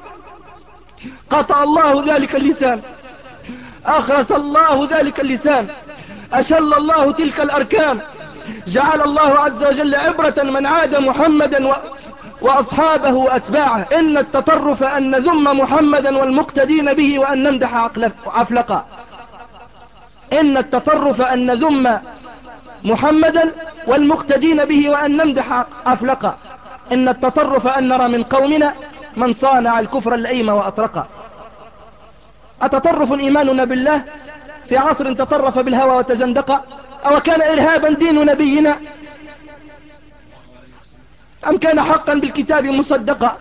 قطع الله ذلك اللسان، أخرس الله ذلك اللسان، أشل الله تلك الأركان، جعل الله عز وجل عبرة من عاد محمدا و... وأصحابه وأتباعه. إن التطرف أن نذم محمدا والمقتدين به وأن نمدح عفلقا، إن التطرف أن نذم محمدا والمقتدين به وأن نمدح عفلقا، إن التطرف أن نرى من قومنا من صانع الكفر اللئيم وأطرقا. أتطرف إيماننا بالله في عصر تطرف بالهوى وتزندق؟ أو كان إرهابا دين نبينا، أم كان حقا بالكتاب مصدقا؟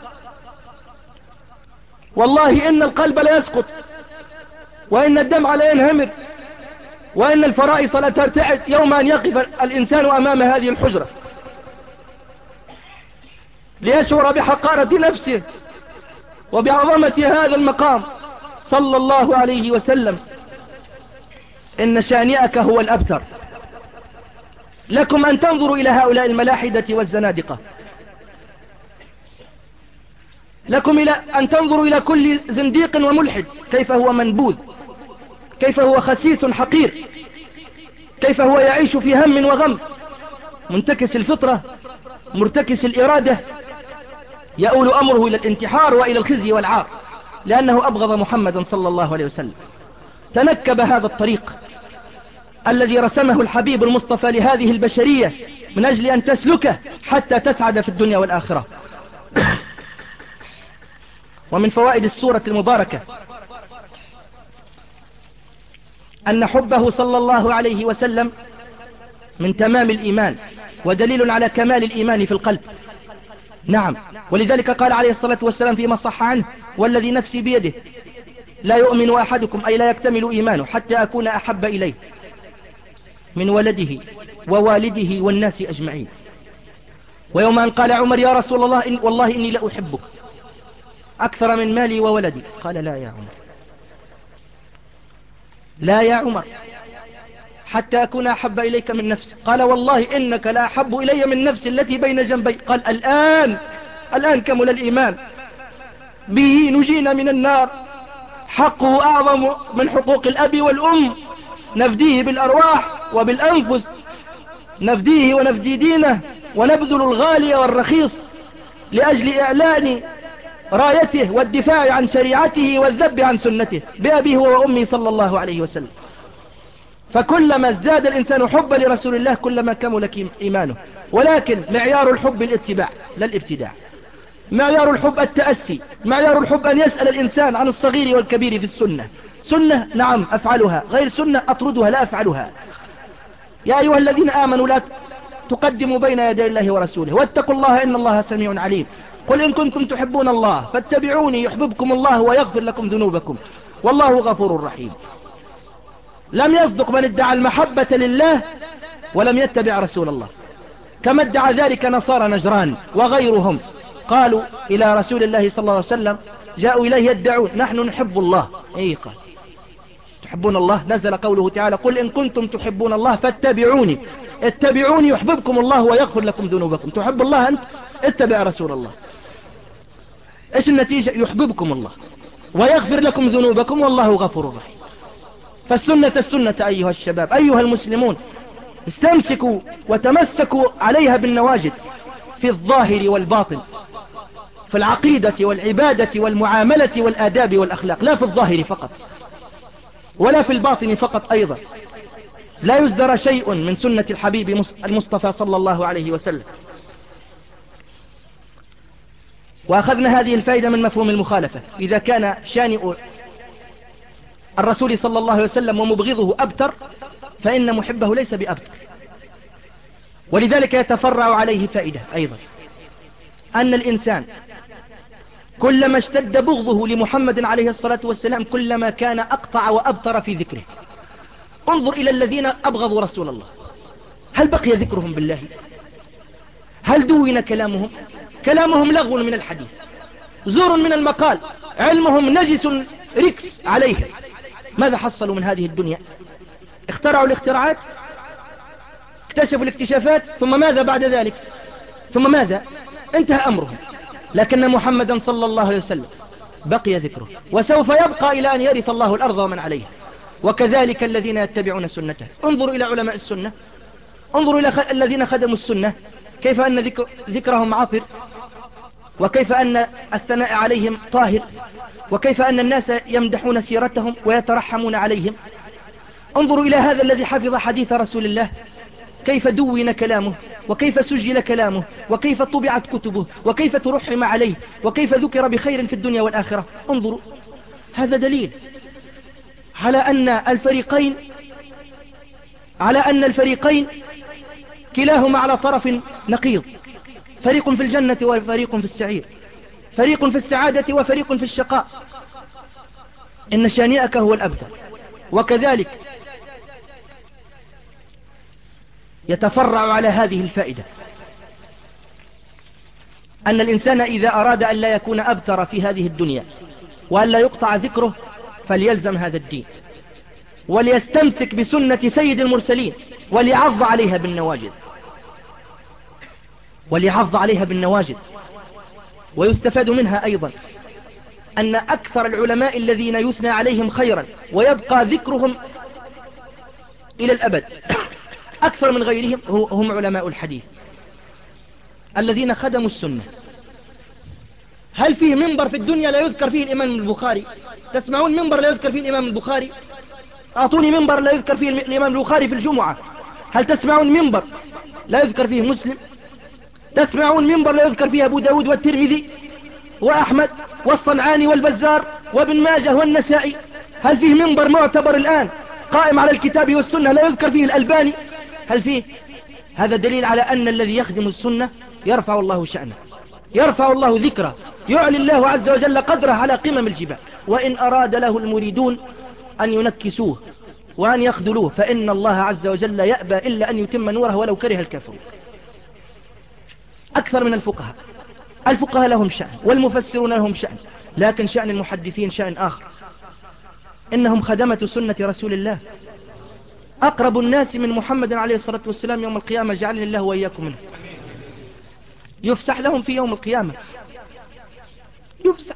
والله إن القلب لا يسقط، وإن الدمع لا ينهمر، وإن الفرائص لا ترتعد يوم أن يقف الإنسان أمام هذه الحجرة ليشعر بحقارة نفسه وبعظمة هذا المقام. صلى الله عليه وسلم: إن شانئك هو الأبتر. لكم أن تنظروا إلى هؤلاء الملاحدة والزنادقة، لكم إلى أن تنظروا إلى كل زنديق وملحد كيف هو منبوذ، كيف هو خسيس حقير، كيف هو يعيش في هم وغم، منتكس الفطرة، مرتكس الإرادة، يؤول أمره إلى الانتحار وإلى الخزي والعار، لأنه أبغض محمدا صلى الله عليه وسلم. تنكب هذا الطريق الذي رسمه الحبيب المصطفى لهذه البشرية من أجل أن تسلكه حتى تسعد في الدنيا والآخرة. ومن فوائد السورة المباركة أن حبه صلى الله عليه وسلم من تمام الإيمان ودليل على كمال الإيمان في القلب. نعم، ولذلك قال عليه الصلاة والسلام فيما صح عنه: والذي نفسي بيده لا يؤمن أحدكم، أي لا يكتمل إيمانه، حتى أكون أحب إليه من ولده ووالده والناس أجمعين. ويوم أن قال عمر: يا رسول الله إن والله إني لأحبك أكثر من مالي وولدي، قال: لا يا عمر، لا يا عمر، حتى أكون أحب إليك من نفسي. قال: والله إنك لا أحب إلي من نفسي التي بين جنبي. قال: الآن الآن كمل الإيمان، به نجينا من النار، حقه أعظم من حقوق الأب والأم، نفديه بالأرواح وبالأنفس، نفديه ونفدي دينه ونبذل الغالي والرخيص لأجل إعلان رايته والدفاع عن شريعته والذب عن سنته بأبيه وأمي صلى الله عليه وسلم. فكلما ازداد الإنسان حبا لرسول الله كلما كمل إيمانه. ولكن معيار الحب الاتباع لا الابتداع. معيار الحب التأسي. معيار الحب أن يسأل الإنسان عن الصغير والكبير في السنة. سنة نعم أفعلها، غير سنة أطردها لا أفعلها. يا أيها الذين آمنوا لا تقدموا بين يدي الله ورسوله واتقوا الله إن الله سميع عليم. قل إن كنتم تحبون الله فاتبعوني يحببكم الله ويغفر لكم ذنوبكم والله غفور رحيم. لم يصدق من ادعى المحبة لله ولم يتبع رسول الله، كما ادعى ذلك نصارى نجران وغيرهم. قالوا إلى رسول الله صلى الله عليه وسلم، جاءوا إليه يدعون نحن نحب الله. أي قال تحبون الله؟ نزل قوله تعالى قل إن كنتم تحبون الله فاتبعوني. اتبعوني يحببكم الله ويغفر لكم ذنوبكم. تحب الله أنت؟ اتبع رسول الله. إيش النتيجة؟ يحببكم الله ويغفر لكم ذنوبكم والله غفور رحيم. فالسنة السنة أيها الشباب أيها المسلمون، استمسكوا وتمسكوا عليها بالنواجذ في الظاهر والباطن، في العقيدة والعبادة والمعاملة والآداب والأخلاق، لا في الظاهر فقط ولا في الباطن فقط أيضا. لا يزدر شيء من سنة الحبيب المصطفى صلى الله عليه وسلم. وأخذنا هذه الفائدة من مفهوم المخالفة. إذا كان شانئ الرسول صلى الله عليه وسلم ومبغضه أبتر فإن محبه ليس بأبتر. ولذلك يتفرع عليه فائدة أيضا، أن الإنسان كلما اشتد بغضه لمحمد عليه الصلاة والسلام كلما كان أقطع وأبتر في ذكره. انظر إلى الذين أبغضوا رسول الله، هل بقي ذكرهم بالله؟ هل دون كلامهم؟ كلامهم لغو من الحديث، زور من المقال، علمهم نجس ركس عليه. ماذا حصلوا من هذه الدنيا؟ اخترعوا الاختراعات، اكتشفوا الاكتشافات، ثم ماذا بعد ذلك؟ ثم ماذا؟ انتهى أمرهم. لكن محمدا صلى الله عليه وسلم بقي ذكره وسوف يبقى إلى أن يرث الله الأرض ومن عليها. وكذلك الذين يتبعون سنته. انظروا إلى علماء السنة، انظروا إلى خ... الذين خدموا السنة، كيف أن ذكر... ذكرهم عاطر، وكيف أن الثناء عليهم طاهر، وكيف أن الناس يمدحون سيرتهم ويترحمون عليهم. انظروا إلى هذا الذي حفظ حديث رسول الله، كيف دون كلامه، وكيف سجل كلامه، وكيف طبعت كتبه، وكيف ترحم عليه، وكيف ذكر بخير في الدنيا والآخرة. انظروا، هذا دليل على أن الفريقين على أن الفريقين كلاهما على طرف نقيض، فريق في الجنة وفريق في السعير، فريق في السعادة وفريق في الشقاء. إن شانئك هو الأبتر. وكذلك يتفرع على هذه الفائدة أن الإنسان إذا أراد أن لا يكون أبتر في هذه الدنيا وأن لا يقطع ذكره فليلزم هذا الدين وليستمسك بسنة سيد المرسلين وليعض عليها بالنواجذ وليعض عليها بالنواجذ. ويستفاد منها أيضا أن أكثر العلماء الذين يثنى عليهم خيرا ويبقى ذكرهم إلى الأبد أكثر من غيرهم هم علماء الحديث الذين خدموا السنة. هل فيه منبر في الدنيا لا يذكر فيه الإمام البخاري؟ تسمعون منبر لا يذكر فيه الإمام البخاري؟ أعطوني منبر لا يذكر فيه الإمام البخاري في الجمعة. هل تسمعون منبر لا يذكر فيه مسلم؟ تسمعون منبر لا يذكر فيه أبو داود والترمذي وأحمد والصنعاني والبزار وابن ماجه والنسائي؟ هل فيه منبر معتبر الآن قائم على الكتاب والسنة لا يذكر فيه الألباني؟ هل فيه؟ هذا دليل على أن الذي يخدم السنة يرفع الله شأنه، يرفع الله ذكره، يعلي الله عز وجل قدره على قمم الجبال. وإن أراد له المريدون أن ينكسوه وأن يخذلوه فإن الله عز وجل يأبى إلا أن يتم نوره ولو كره الكافرون. أكثر من الفقهاء. الفقهاء لهم شأن والمفسرون لهم شأن، لكن شأن المحدثين شأن آخر. إنهم خدمة سنة رسول الله، أقرب الناس من محمد عليه الصلاة والسلام يوم القيامة، جعلني الله وإياكم منه. يفسح لهم في يوم القيامة، يفسح،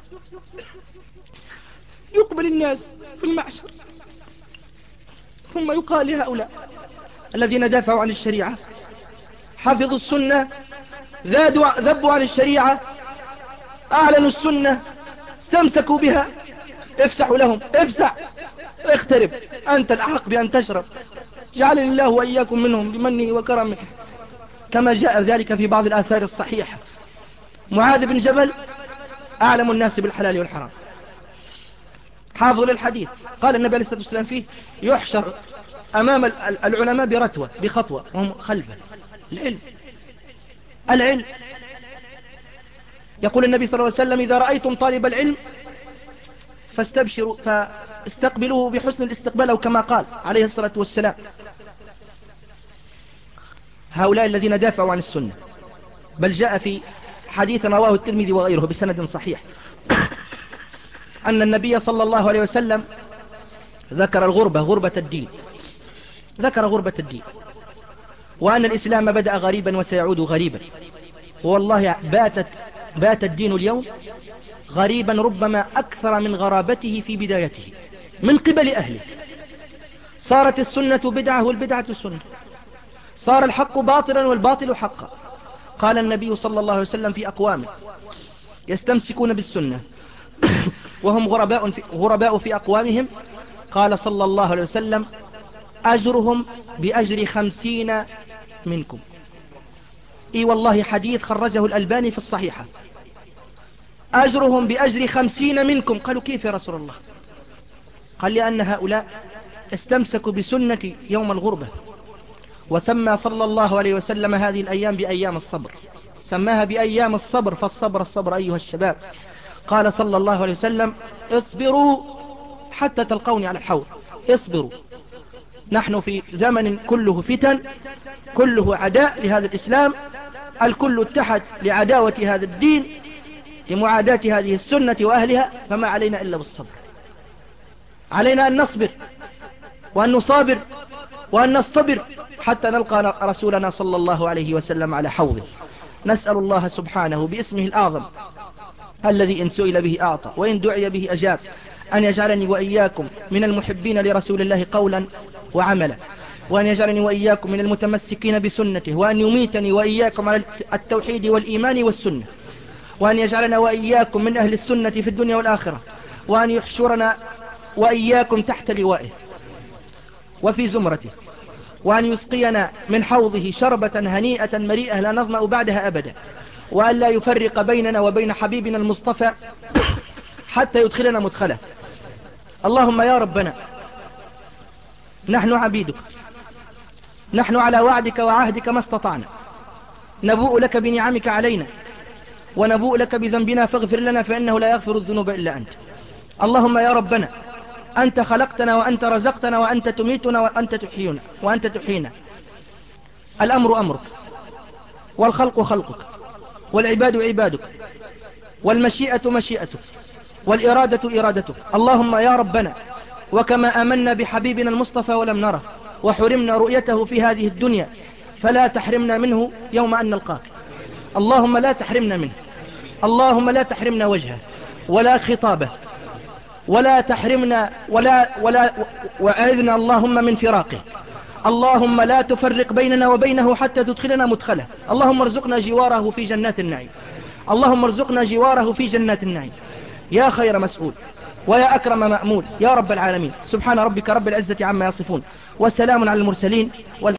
يقبل الناس في المعشر ثم يقال لهؤلاء الذين دافعوا عن الشريعة حفظوا السنة، ذبوا عن الشريعة، أعلنوا السنة، استمسكوا بها. افسحوا لهم، افسح، اخترب، أنت الأحق بأن تشرب. جعلني الله وإياكم منهم بمنه وكرمه، كما جاء ذلك في بعض الآثار الصحيحة. معاذ بن جبل أعلم الناس بالحلال والحرام، حافظ للحديث. قال النبي عليه الصلاة والسلام فيه: يحشر أمام العلماء برتوة بخطوة وهم خلفه. العلم العلم يقول النبي صلى الله عليه وسلم: إذا رأيتم طالب العلم فاستبشروا فاستقبلوه بحسن الاستقبال، أو كما قال عليه الصلاة والسلام. هؤلاء الذين دافعوا عن السنة. بل جاء في حديث رواه الترمذي وغيره بسند صحيح أن النبي صلى الله عليه وسلم ذكر الغربة، غربة الدين، ذكر غربة الدين، وأن الإسلام بدأ غريبا وسيعود غريبا. والله باتت بات الدين اليوم غريبا، ربما أكثر من غرابته في بدايته من قبل أهله. صارت السنة بدعة والبدعة سنة، صار الحق باطلا والباطل حقا. قال النبي صلى الله عليه وسلم في أقوام يستمسكون بالسنة وهم غرباء في, غرباء في أقوامهم، قال صلى الله عليه وسلم: أجرهم بأجر خمسين منكم. اي والله حديث خرجه الألباني في الصحيحة. أجرهم بأجر خمسين منكم. قالوا: كيف يا رسول الله؟ قال: لأن هؤلاء استمسكوا بسنة يوم الغربة. وسمى صلى الله عليه وسلم هذه الأيام بأيام الصبر، سماها بأيام الصبر، فالصبر الصبر أيها الشباب. قال صلى الله عليه وسلم: اصبروا حتى تلقوني على الحوض. اصبروا. نحن في زمن كله فتن، كله عداء لهذا الإسلام، الكل اتحد لعداوة هذا الدين، لمعاداة هذه السنة وأهلها، فما علينا إلا بالصبر. علينا أن نصبر وأن نصابر وأن نصطبر حتى نلقى رسولنا صلى الله عليه وسلم على حوضه. نسأل الله سبحانه باسمه الأعظم الذي إن سئل به أعطى وإن دعي به أجاب، أن يجعلني وإياكم من المحبين لرسول الله قولا وعملا، وأن يجعلني وإياكم من المتمسكين بسنته، وأن يميتني وإياكم على التوحيد والإيمان والسنة، وأن يجعلنا وإياكم من أهل السنة في الدنيا والآخرة، وأن يحشرنا وإياكم تحت لوائه وفي زمرته، وأن يسقينا من حوضه شربة هنيئة مريئة لا نظمأ بعدها أبدا، وأن لا يفرق بيننا وبين حبيبنا المصطفى حتى يدخلنا مدخله. اللهم يا ربنا، نحن عبيدك، نحن على وعدك وعهدك ما استطعنا، نبوء لك بنعمك علينا ونبوء لك بذنبنا فاغفر لنا، فإنه لا يغفر الذنوب إلا أنت. اللهم يا ربنا، أنت خلقتنا وأنت رزقتنا وأنت تميتنا وأنت تحيينا وأنت تحيينا. الأمر أمرك، والخلق خلقك، والعباد عبادك، والمشيئة مشيئتك، والإرادة إرادتك. اللهم يا ربنا، وكما آمنا بحبيبنا المصطفى ولم نره وحرمنا رؤيته في هذه الدنيا، فلا تحرمنا منه يوم أن نلقاك. اللهم لا تحرمنا منه، اللهم لا تحرمنا وجهه ولا خطابه، ولا تحرمنا ولا ولا وأعذنا اللهم من فراقه. اللهم لا تفرق بيننا وبينه حتى تدخلنا مدخله. اللهم ارزقنا جواره في جنات النعيم، اللهم ارزقنا جواره في جنات النعيم يا خير مسؤول ويا أكرم مأمول يا رب العالمين. سبحان ربك رب العزة عما يصفون، وسلام على المرسلين والحمد